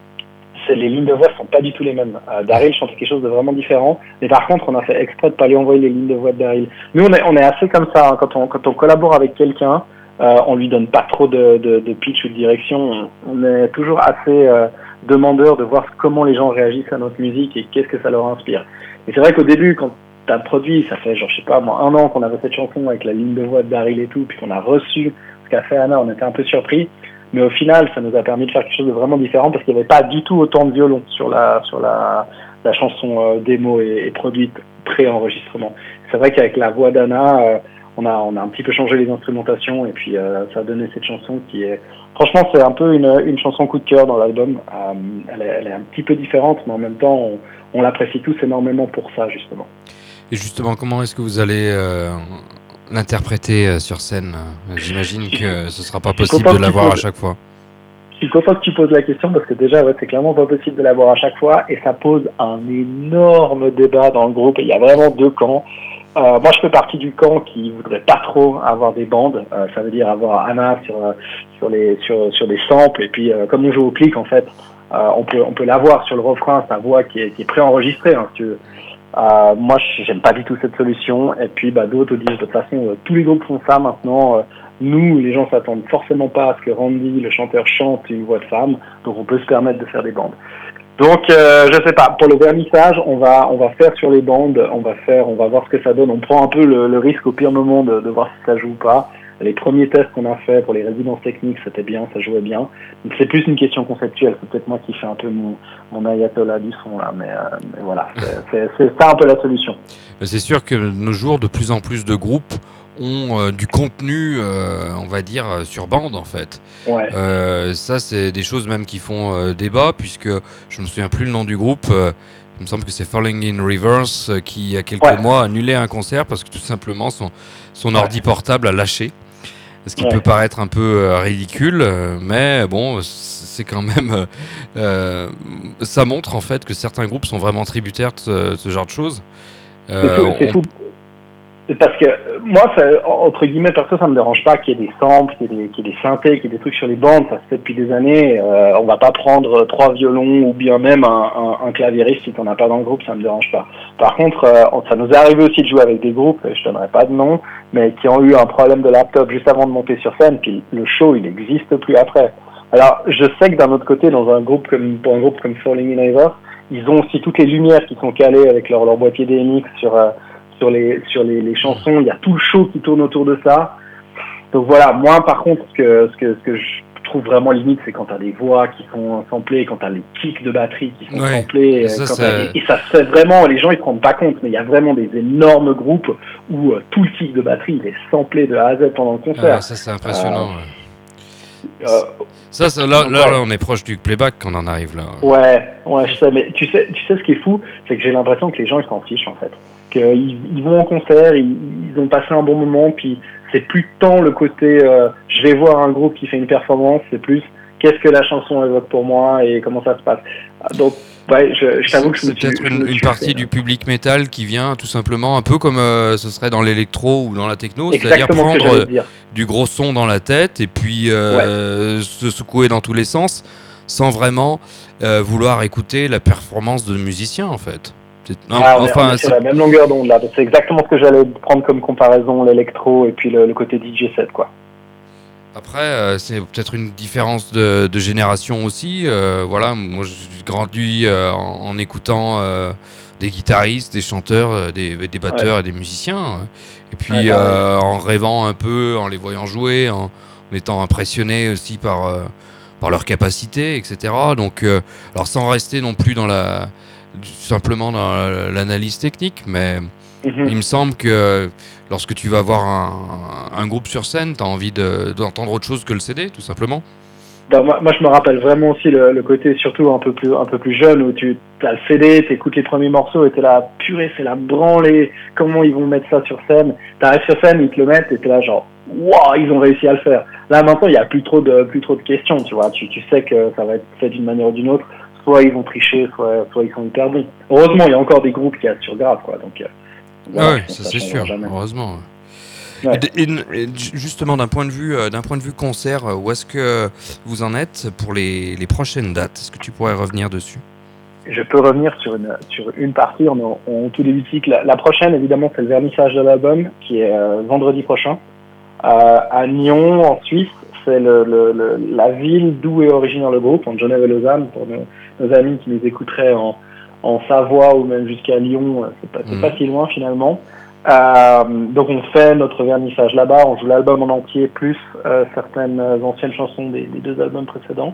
Speaker 5: Les lignes de voix sont pas du tout les mêmes. Daryl chantait quelque chose de vraiment différent, mais par contre, on a fait exprès de pas lui envoyer les lignes de voix de Daryl. Nous, on est assez comme ça, hein. Quand on collabore avec quelqu'un, on lui donne pas trop de pitch ou de direction. On est toujours assez demandeur de voir comment les gens réagissent à notre musique et qu'est-ce que ça leur inspire. Et c'est vrai qu'au début, quand t'as produit, ça fait genre, je sais pas, moi, 1 an qu'on avait cette chanson avec la ligne de voix de Daryl et tout, puis qu'on a reçu ce qu'a fait Anna, on était un peu surpris. Mais au final, ça nous a permis de faire quelque chose de vraiment différent parce qu'il n'y avait pas du tout autant de violon sur la chanson démo et produite pré-enregistrement. C'est vrai qu'avec la voix d'Anna, on a un petit peu changé les instrumentations et puis ça a donné cette chanson qui est... Franchement, c'est un peu une chanson coup de cœur dans l'album. Elle est un petit peu différente, mais en même temps, on l'apprécie tous énormément pour ça, justement.
Speaker 2: Et justement, comment est-ce que vous allez l'interpréter sur scène? J'imagine que ce sera pas possible de l'avoir à chaque fois.
Speaker 5: Je suis content que tu poses la question parce que déjà, c'est clairement pas possible de l'avoir à chaque fois et ça pose un énorme débat dans le groupe et il y a vraiment 2 camps. Moi, je fais partie du camp qui voudrait pas trop avoir des bandes. Ça veut dire avoir Anna sur des samples et puis comme on joue au clic, en fait, on peut l'avoir sur le refrain, sa voix qui est préenregistrée, hein, si tu veux. Moi, j'aime pas du tout cette solution. Et puis, d'autres disent de toute façon, tous les groupes font ça maintenant. Nous, les gens s'attendent forcément pas à ce que Randy, le chanteur, chante une voix de femme, donc on peut se permettre de faire des bandes. Donc, je sais pas, pour le vernissage, on va faire sur les bandes, on va voir ce que ça donne. On prend un peu le risque au pire moment de voir si ça joue ou pas. Les premiers tests qu'on a fait pour les résidences techniques, c'était bien, ça jouait bien. Donc c'est plus une question conceptuelle. C'est peut-être moi qui fais un peu mon ayatollah du son là, mais voilà, c'est ça un peu la solution.
Speaker 2: C'est sûr que de nos jours, de plus en plus de groupes ont du contenu, on va dire, sur bande en fait.
Speaker 5: Ouais.
Speaker 2: Ça, c'est des choses même qui font débat, puisque je me souviens plus le nom du groupe. Il me semble que c'est Falling in Reverse qui, il y a quelques mois, a annulé un concert parce que tout simplement son ordi portable a lâché. Ce qui peut paraître un peu ridicule, mais bon, c'est quand même... ça montre en fait que certains groupes sont vraiment tributaires de ce genre de choses.
Speaker 5: C'est fou. Parce que moi, entre guillemets, perso, ça me dérange pas qu'il y ait des samples, qu'il y ait des synthés, qu'il y ait des trucs sur les bandes, ça se fait depuis des années. On va pas prendre 3 violons ou bien même un claviériste si t'en as pas dans le groupe, ça me dérange pas. Par contre, ça nous est arrivé aussi de jouer avec des groupes, je donnerai pas de nom, mais qui ont eu un problème de laptop juste avant de monter sur scène, puis le show, il n'existe plus après. Alors, je sais que d'un autre côté, pour un groupe comme Falling in Reverse, ils ont aussi toutes les lumières qui sont calées avec leur boîtier DMX sur les chansons, il y a tout le show qui tourne autour de ça. Donc voilà, moi par contre, ce que je trouve vraiment limite, c'est quand t'as des voix qui sont samplées, quand t'as les kicks de batterie qui sont samplés, et ça se fait vraiment, les gens ils se rendent pas compte, mais il y a vraiment des énormes groupes où tout le kick de batterie il est samplé de A à Z pendant le concert.
Speaker 2: Ça c'est impressionnant. Là, on est proche du playback quand on en arrive là.
Speaker 5: Ouais, je sais, mais tu sais ce qui est fou, c'est que j'ai l'impression que les gens ils s'en fichent en fait. Qu'ils vont en concert, ils ont passé un bon moment, puis c'est plus tant le côté je vais voir un groupe qui fait une performance, c'est plus qu'est-ce que la chanson évoque pour moi et comment ça se passe. Donc ouais, je t'avoue que
Speaker 2: c'est peut-être une partie du public métal qui vient tout simplement un peu comme ce serait dans l'électro ou dans la techno, c'est-à-dire prendre du gros son dans la tête et puis se secouer dans tous les sens sans vraiment vouloir écouter la performance de musicien en fait.
Speaker 5: On est sur la même longueur d'onde là, c'est exactement ce que j'allais prendre comme comparaison, l'électro et puis le côté DJ set quoi.
Speaker 2: Après, c'est peut-être une différence de génération aussi. Voilà, moi j'ai grandi en écoutant des guitaristes, des chanteurs, des batteurs et des musiciens. Et puis en rêvant un peu, en les voyant jouer, en étant impressionné aussi par leur capacité, etc. Donc, alors sans rester non plus simplement dans l'analyse technique, mais il me semble que lorsque tu vas voir un groupe sur scène, tu as envie d'entendre autre chose que le CD, tout simplement.
Speaker 5: Moi, je me rappelle vraiment aussi le côté surtout un peu plus jeune où tu as le CD, tu écoutes les premiers morceaux et tu es là, purée, c'est la branlée, comment ils vont mettre ça sur scène. Tu arrives sur scène, ils te le mettent et tu es là genre, waouh, ils ont réussi à le faire. Là, maintenant, il n'y a plus trop de questions, tu vois. Tu sais que ça va être fait d'une manière ou d'une autre. Soit ils vont tricher, soit ils sont hyper bons. Heureusement, il y a encore des groupes qui assurent grave, quoi. Donc,
Speaker 2: voilà, ça c'est sûr, heureusement. Ouais. Et justement, d'un point de vue concert, où est-ce que vous en êtes pour les prochaines dates? Est-ce que tu pourrais revenir dessus?
Speaker 5: Je peux revenir sur une partie. On est tout début de cycle. La prochaine, évidemment, c'est le vernissage de l'album, qui est vendredi prochain. À Nyon, en Suisse, c'est la ville d'où est originaire le groupe, en Genève et Lausanne, pour nos amis qui nous écouteraient en Savoie ou même jusqu'à Lyon, c'est pas si loin finalement. Donc on fait notre vernissage là-bas, on joue l'album en entier plus certaines anciennes chansons des 2 albums précédents.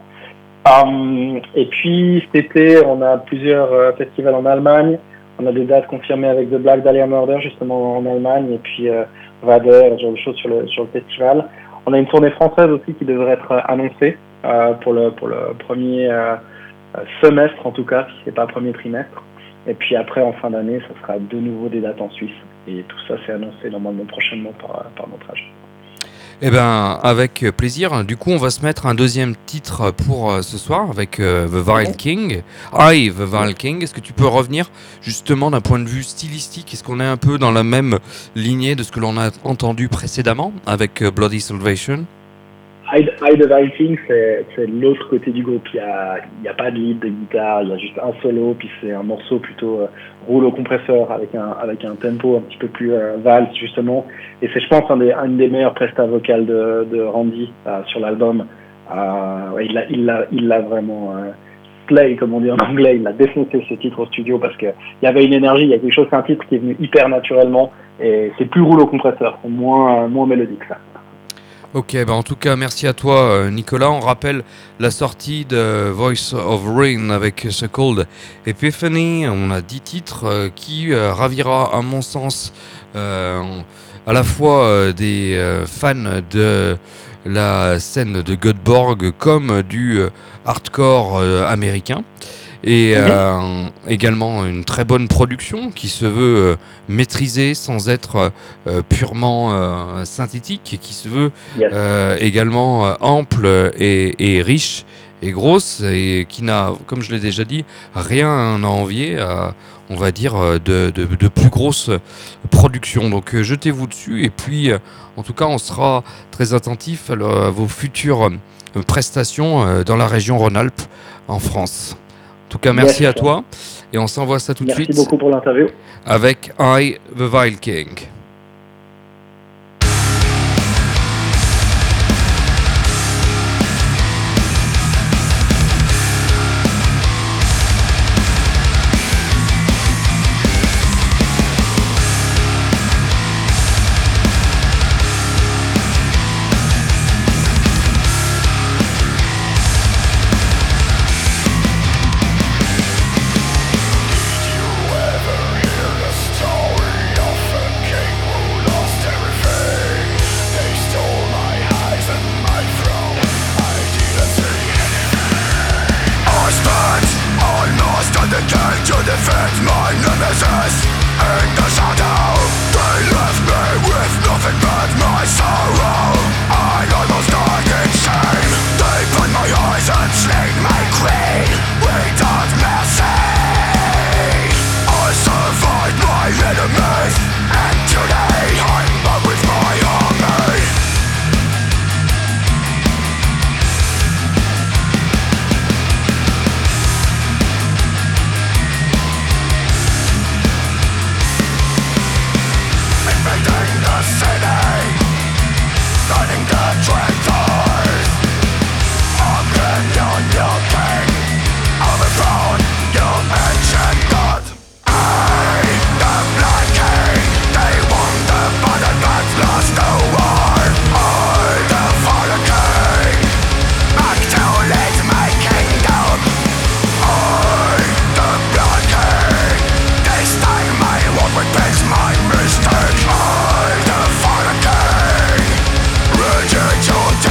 Speaker 5: Et puis cet été, on a plusieurs festivals en Allemagne. On a des dates confirmées avec The Black Dahlia Murder justement en Allemagne et puis Vader, ce genre de choses sur le festival. On a une tournée française aussi qui devrait être annoncée pour le premier semestre en tout cas, si c'est pas premier trimestre. Et puis après, en fin d'année, ça sera de nouveau des dates en Suisse. Et tout ça, c'est annoncé normalement prochainement par notre agent.
Speaker 2: Eh bien, avec plaisir. Du coup, on va se mettre un deuxième titre pour ce soir avec The Vile King. The Vile King. Est-ce que tu peux revenir justement d'un point de vue stylistique? Est-ce qu'on est un peu dans la même lignée de ce que l'on a entendu précédemment avec Bloody Salvation?
Speaker 5: Hide the Viking, c'est l'autre côté du groupe. Il y a pas de lead de guitare, il y a juste un solo, puis c'est un morceau plutôt rouleau compresseur avec un tempo un petit peu plus valse justement. Et c'est, je pense, une des meilleures prestas vocales de Randy sur l'album. Ouais, il l'a vraiment play, comme on dit en anglais. Il a défoncé ce titre au studio parce que il y avait une énergie, il y a quelque chose, c'est un titre qui est venu hyper naturellement et c'est plus rouleau compresseur, c'est moins mélodique ça.
Speaker 2: Ok, en tout cas, merci à toi, Nicolas. On rappelle la sortie de Voice of Rain avec So Cold Epiphany. On a 10 titres qui ravira, à mon sens, à la fois des fans de la scène de Göteborg comme du hardcore américain. Et également une très bonne production qui se veut maîtrisée sans être purement synthétique et qui se veut également ample et riche et grosse et qui n'a, comme je l'ai déjà dit, rien à envier à, on va dire, de plus grosse production. Donc jetez-vous dessus et puis en tout cas on sera très attentif à vos futures prestations dans la région Rhône-Alpes en France. En tout cas, merci à toi et on s'envoie ça tout de suite.
Speaker 5: Merci beaucoup pour l'interview.
Speaker 2: Avec I, the Viking.
Speaker 6: Reject your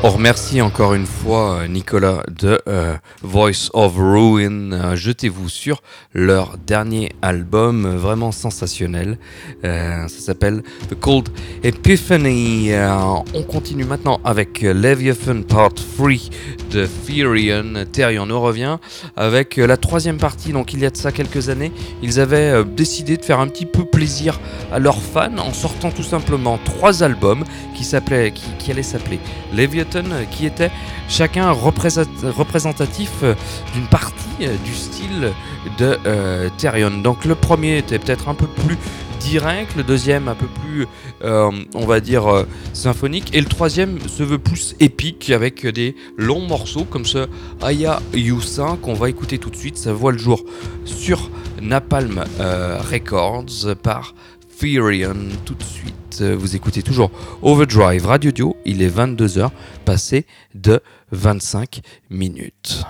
Speaker 2: On remercie encore une fois Nicolas de Voice of Ruin. Jetez-vous sur leur dernier album, vraiment sensationnel. Ça s'appelle The Cold Epiphany. On continue maintenant avec Leviathan Part 3 de Therion. Therion nous revient avec la troisième partie. Donc il y a de ça quelques années, ils avaient décidé de faire un petit peu plaisir à leurs fans en sortant tout simplement 3 albums qui allaient s'appeler Leviathan, qui étaient chacun représentatif d'une partie du style de Therion. Donc le premier était peut-être un peu plus direct, le deuxième un peu plus on va dire symphonique, et le troisième se veut plus épique avec des longs morceaux comme ce Aya You5 qu'on va écouter tout de suite. Ça voit le jour sur Napalm Records par Therion. Tout de suite, vous écoutez toujours Overdrive Radio Dio, il est 22h passé de 25 minutes.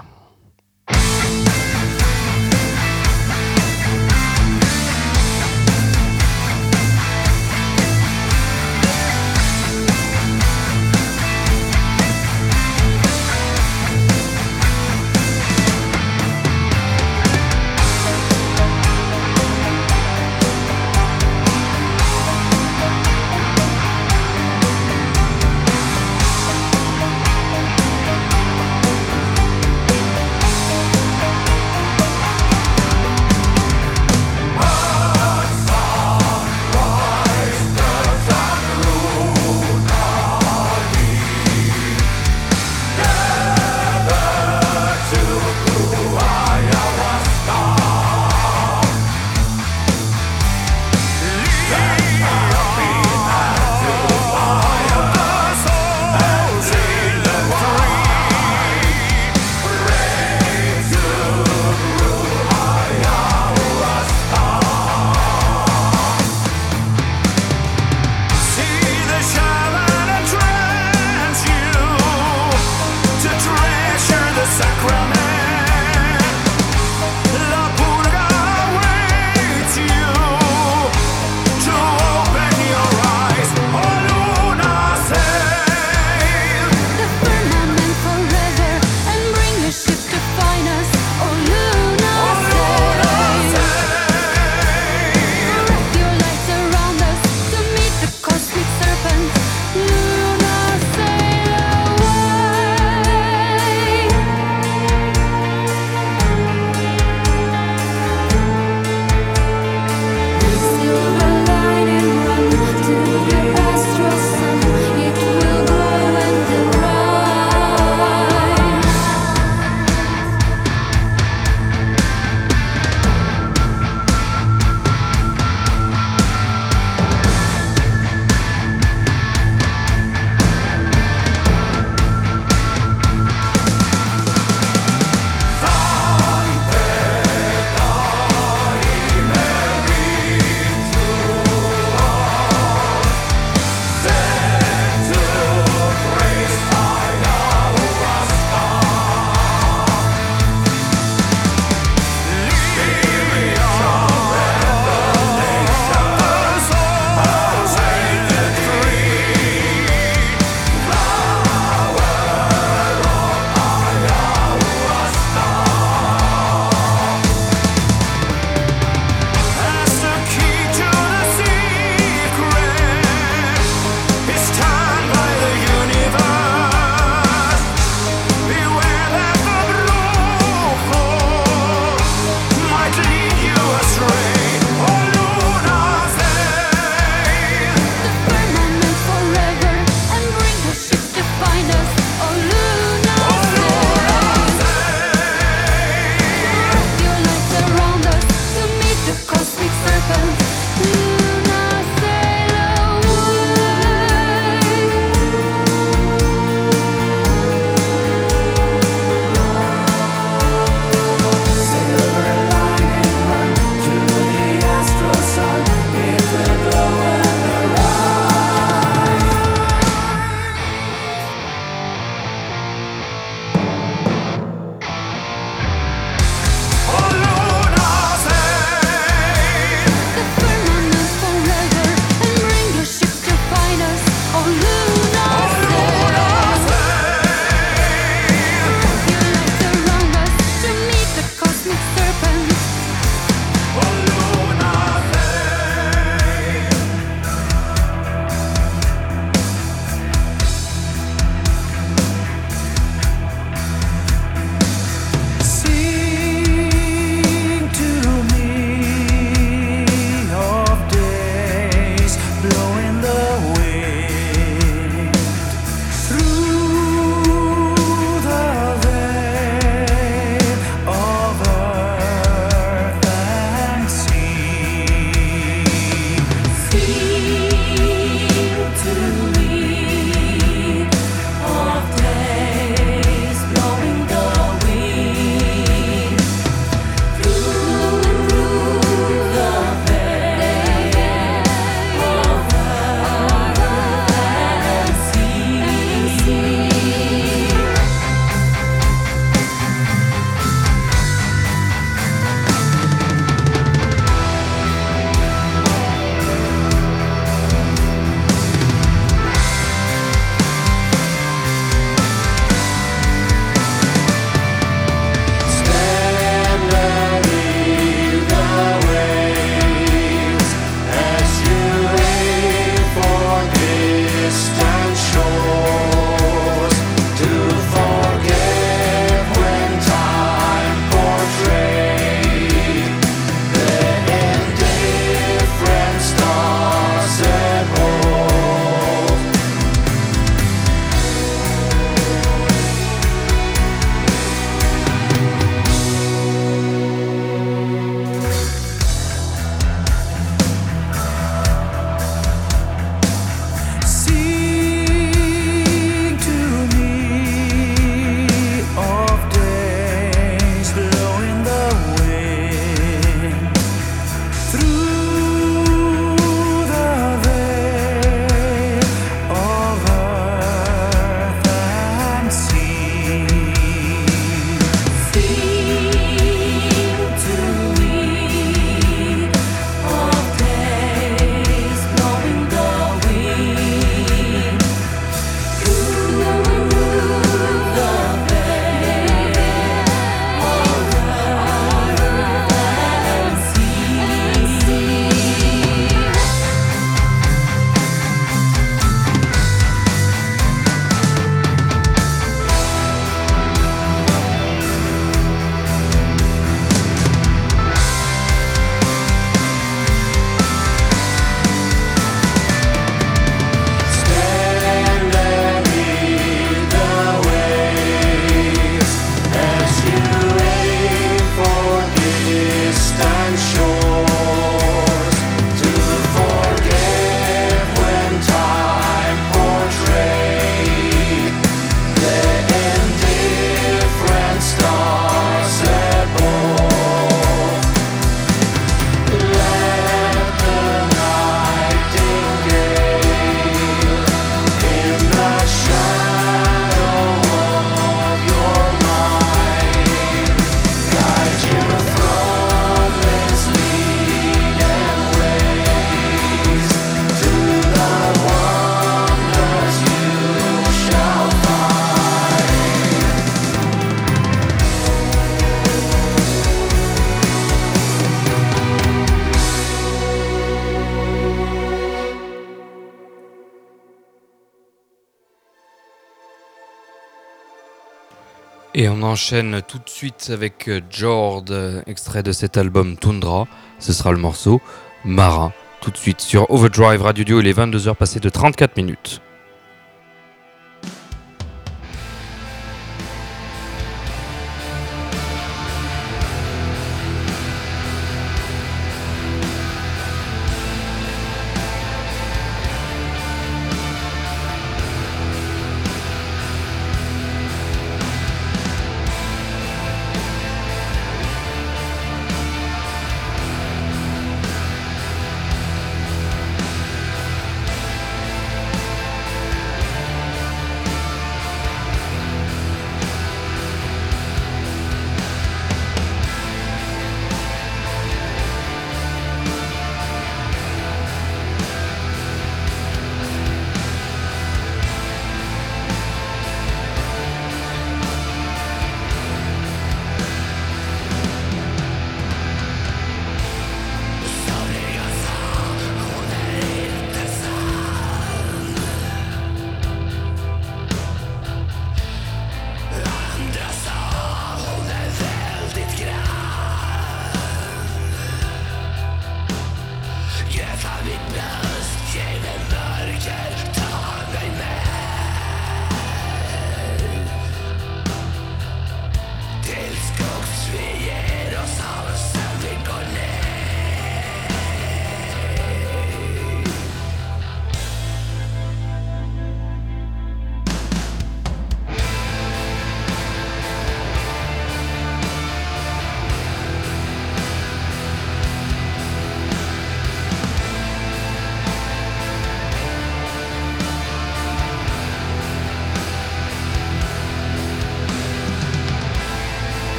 Speaker 2: Et on enchaîne tout de suite avec Jord, extrait de cet album Tundra. Ce sera le morceau Marin. Tout de suite sur Overdrive Radio Dio, il est 22h passées de 34 minutes.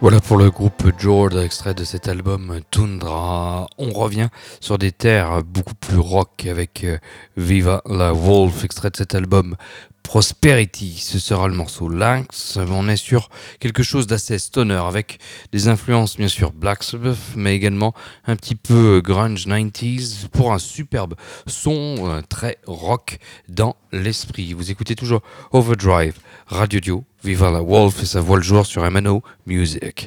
Speaker 2: Voilà pour le groupe Jord, extrait de cet album Tundra. On revient sur des terres beaucoup plus rock avec Viva la Wolf, extrait de cet album Prosperity. Ce sera le morceau Lynx. On est sur quelque chose d'assez stoner avec des influences bien sûr Black Sabbath, mais également un petit peu grunge 90s pour un superbe son très rock dans l'esprit. Vous écoutez toujours Overdrive, Radio Dio, Viva la Wolf et sa voix le jour sur MNO Music.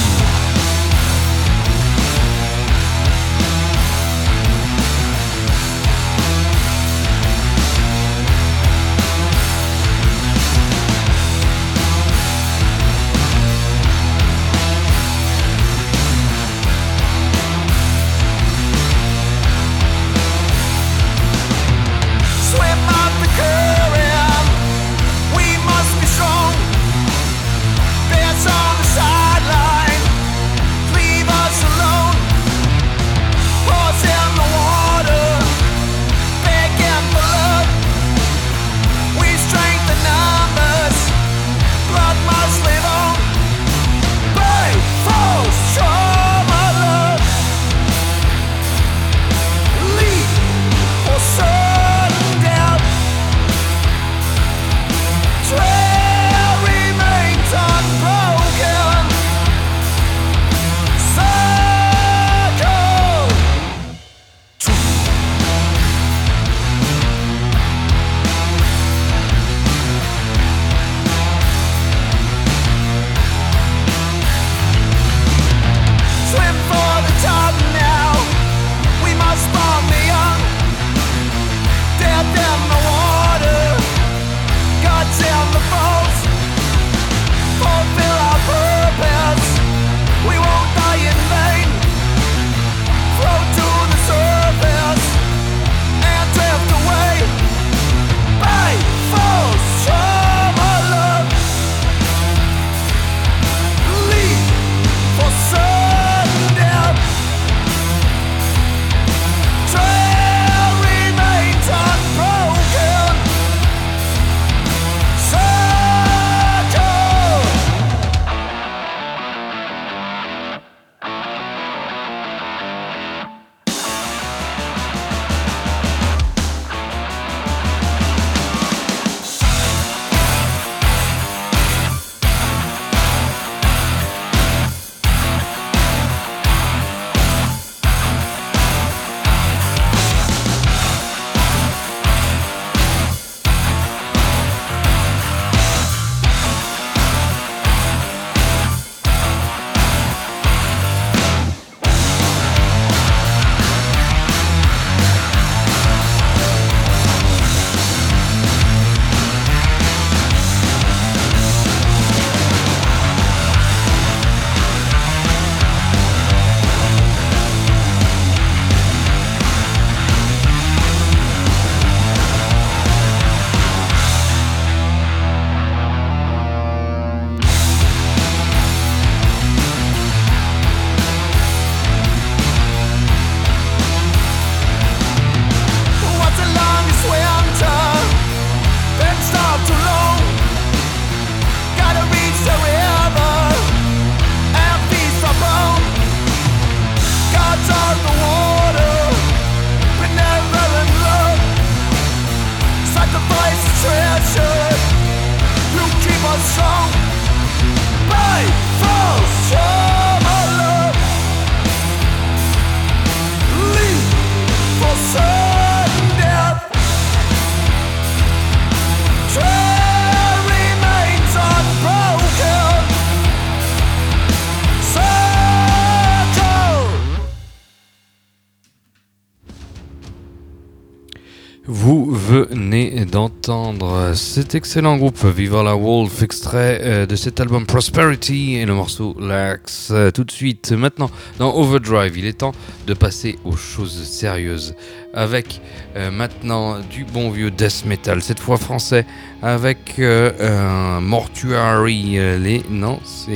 Speaker 2: Vous venez d'entendre cet excellent groupe Viva la Wolf, extrait de cet album Prosperity et le morceau Lax. Tout de suite, maintenant dans Overdrive, il est temps de passer aux choses sérieuses avec maintenant du bon vieux death metal, cette fois français avec Mortuary. Non, c'est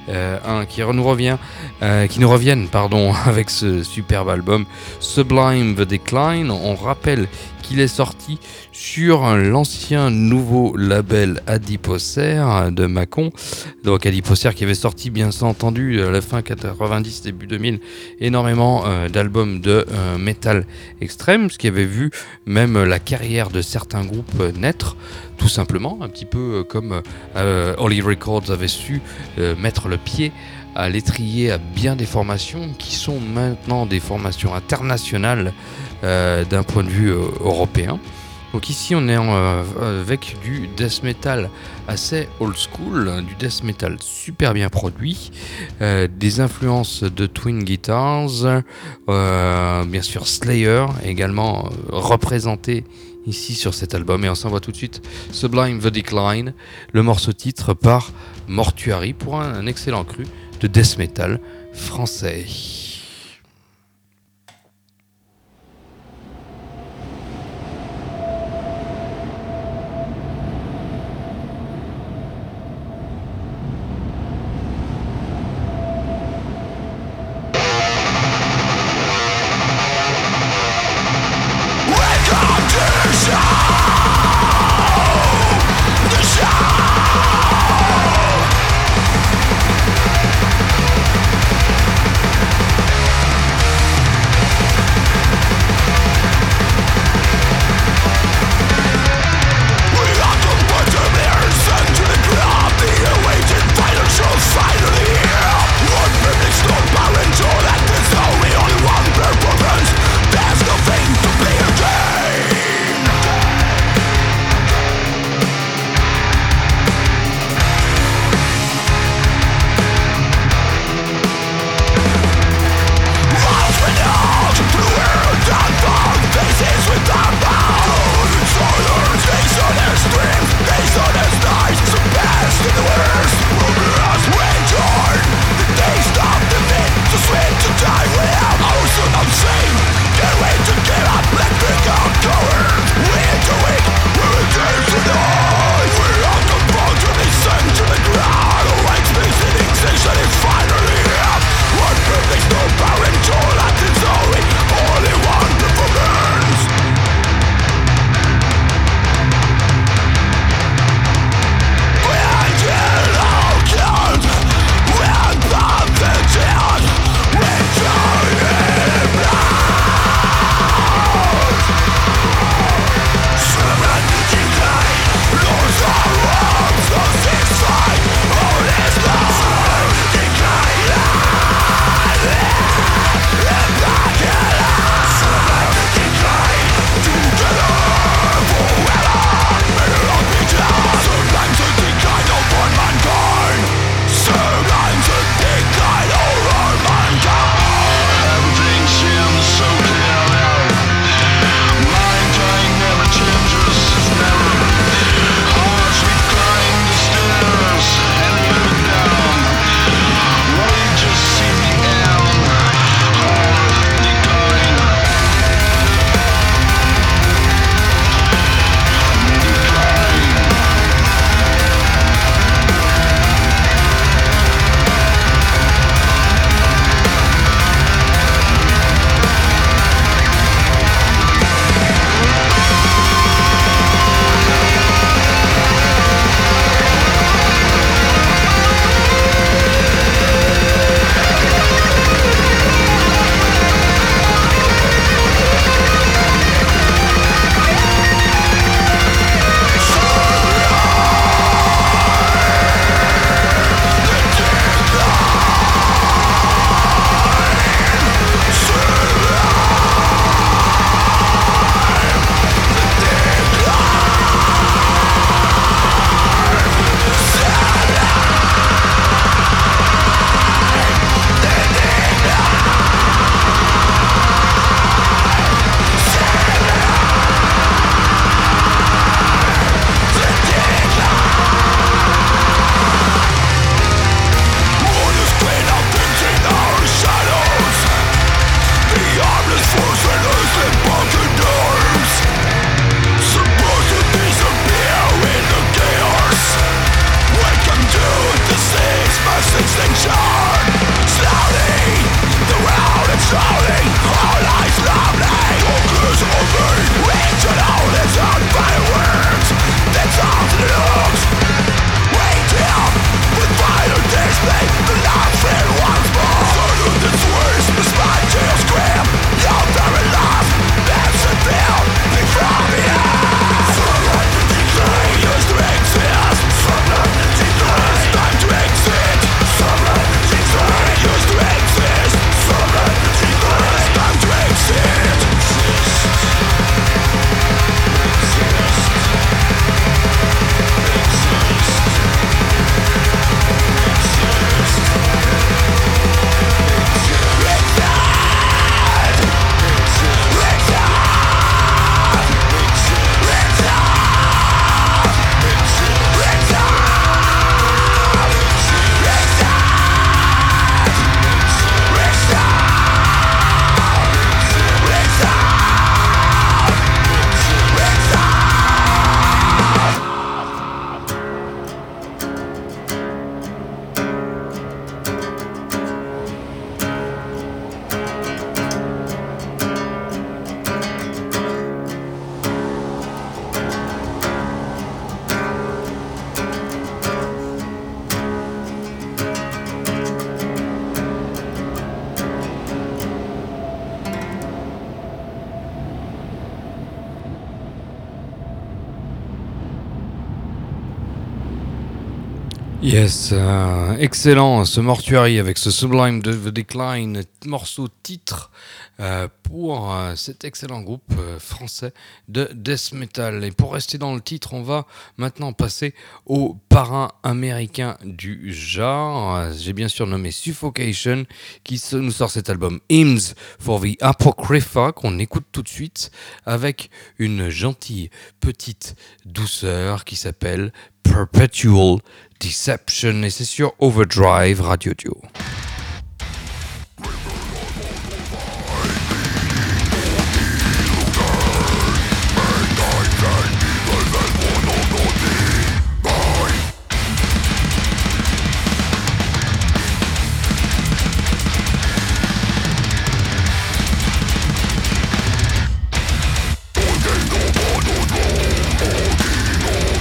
Speaker 2: qui nous reviennent avec ce superbe album Sublime the Decline. On rappelle qu'il est sorti sur l'ancien nouveau label Adiposer de Mâcon. Donc Adiposer qui avait sorti bien entendu à la fin 90, début 2000 énormément d'albums de métal extrême, ce qui avait vu même la carrière de certains groupes naître, tout simplement, un petit peu comme Holy Records avait su mettre le pied à l'étrier à bien des formations qui sont maintenant des formations internationales d'un point de vue européen. Donc ici on est avec du death metal assez old school, du death metal super bien produit, des influences de Twin Guitars, bien sûr Slayer également représenté ici sur cet album, et on s'envoie tout de suite Sublime the Decline, le morceau titre par Mortuary pour un excellent cru de death metal français.
Speaker 3: The show!
Speaker 2: Yes, excellent ce Mortuary avec ce Sublime de The Decline, morceau titre pour cet excellent groupe français de death metal. Et pour rester dans le titre, on va maintenant passer au parrain américain du genre. J'ai bien sûr nommé Suffocation qui nous sort cet album Hymns for the Apocrypha qu'on écoute tout de suite avec une gentille petite douceur qui s'appelle Perpetual Deception, et c'est sur Overdrive Radio Duo.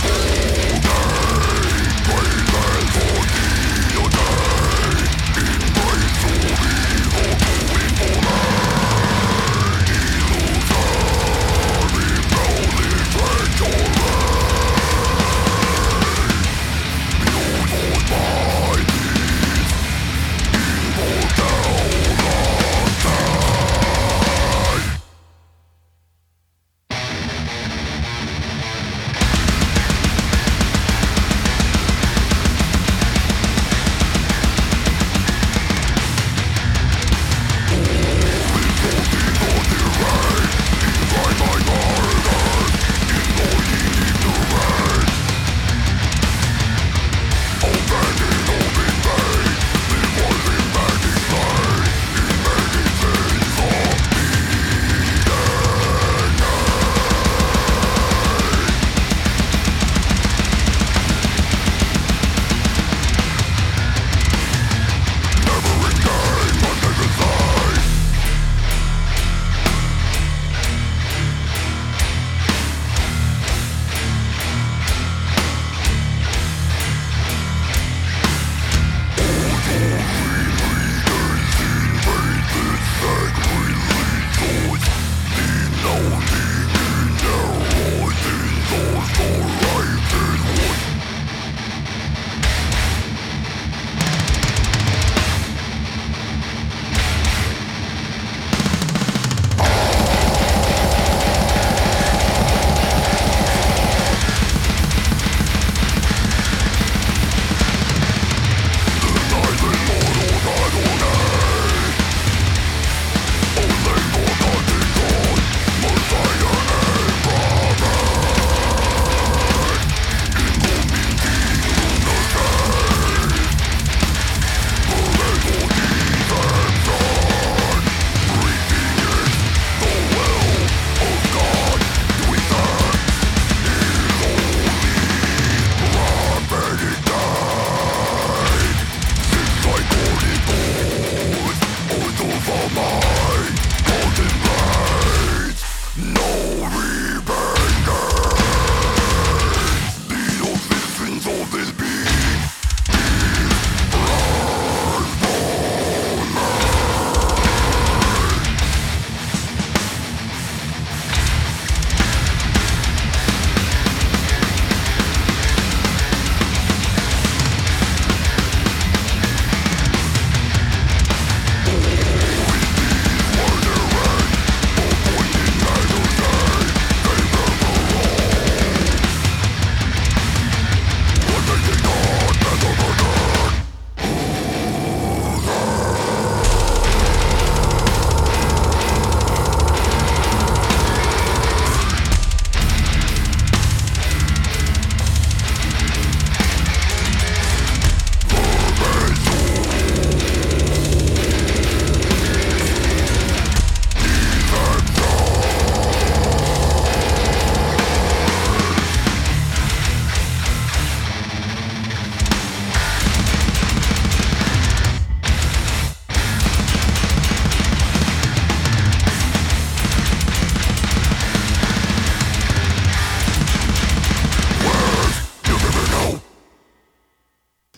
Speaker 1: Be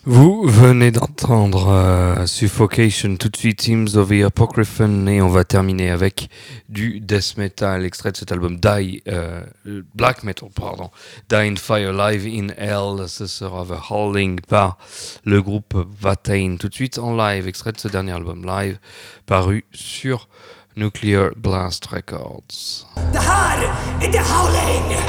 Speaker 2: Vous venez d'entendre Suffocation, tout de suite Teams of the Apocryphon, et on va terminer avec du death metal, extrait de cet album Black Metal, Die in Fire Live in Hell. Ce sera The Howling par le groupe Watain. Tout de suite en live, extrait de ce dernier album live paru sur Nuclear Blast Records.
Speaker 3: The heart in the howling.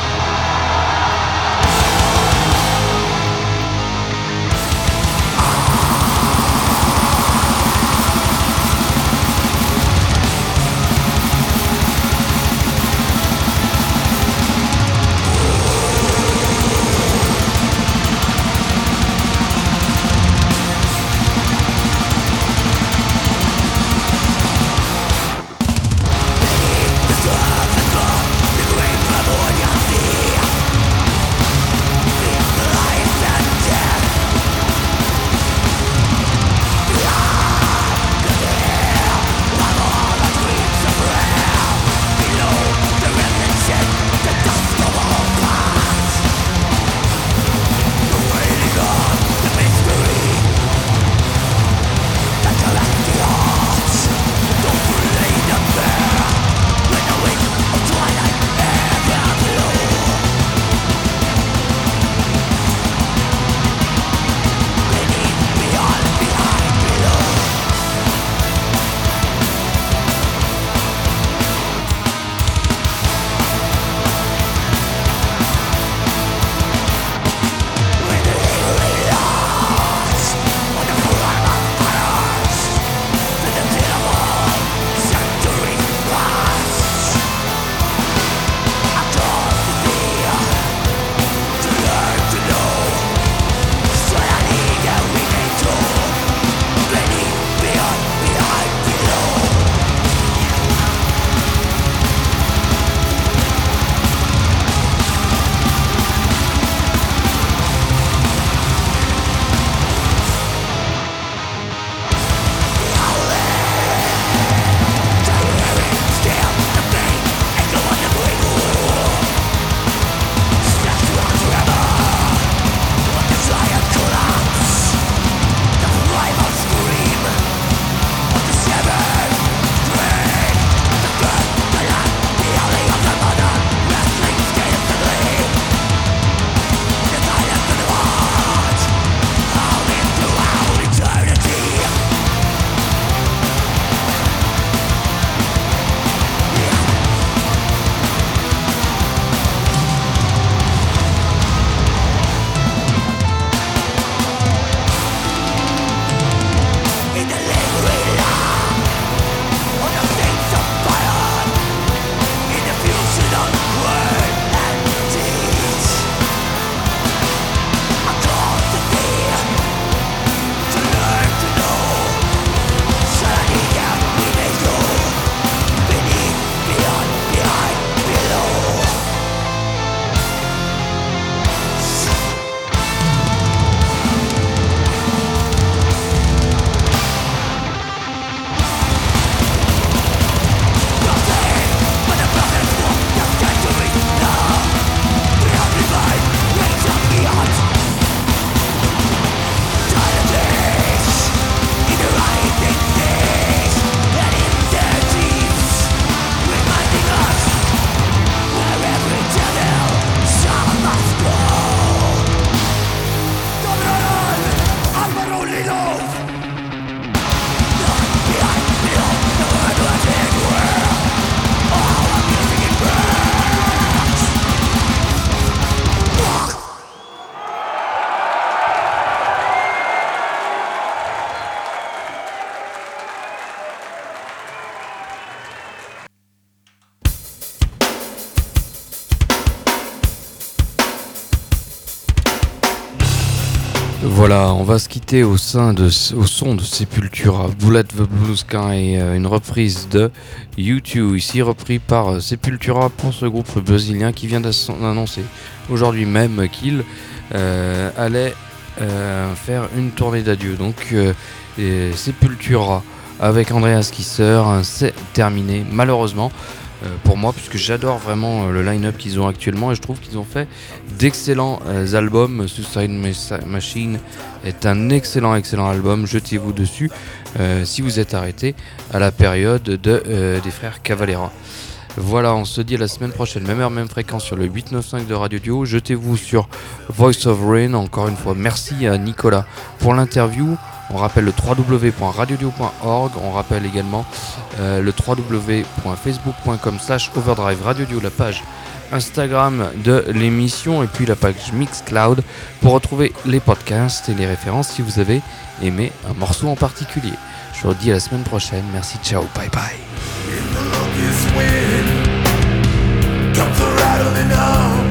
Speaker 2: Voilà, on va se quitter au son de Sepultura, Bullet the Blue Sky, une reprise de U2, ici repris par Sepultura pour ce groupe brésilien qui vient d'annoncer aujourd'hui même qu'il allait faire une tournée d'adieu. Donc Sepultura avec Andreas Kisser, c'est terminé malheureusement. pour moi, puisque j'adore vraiment le line-up qu'ils ont actuellement et je trouve qu'ils ont fait d'excellents albums. Suicide Machine est un excellent album, jetez-vous dessus si vous êtes arrêté à la période des frères Cavalera. Voilà, on se dit à la semaine prochaine, même heure, même fréquence sur le 895 de Radio Duo. Jetez-vous sur Voice of Rain. Encore une fois, merci à Nicolas pour l'interview. On rappelle le www.radiodio.org. On rappelle également le www.facebook.com/overdrive radiodio, la page Instagram de l'émission et puis la page Mixcloud pour retrouver les podcasts et les références si vous avez aimé un morceau en particulier. Je vous dis à la semaine prochaine. Merci, ciao, bye bye.
Speaker 1: Comes a rattling on.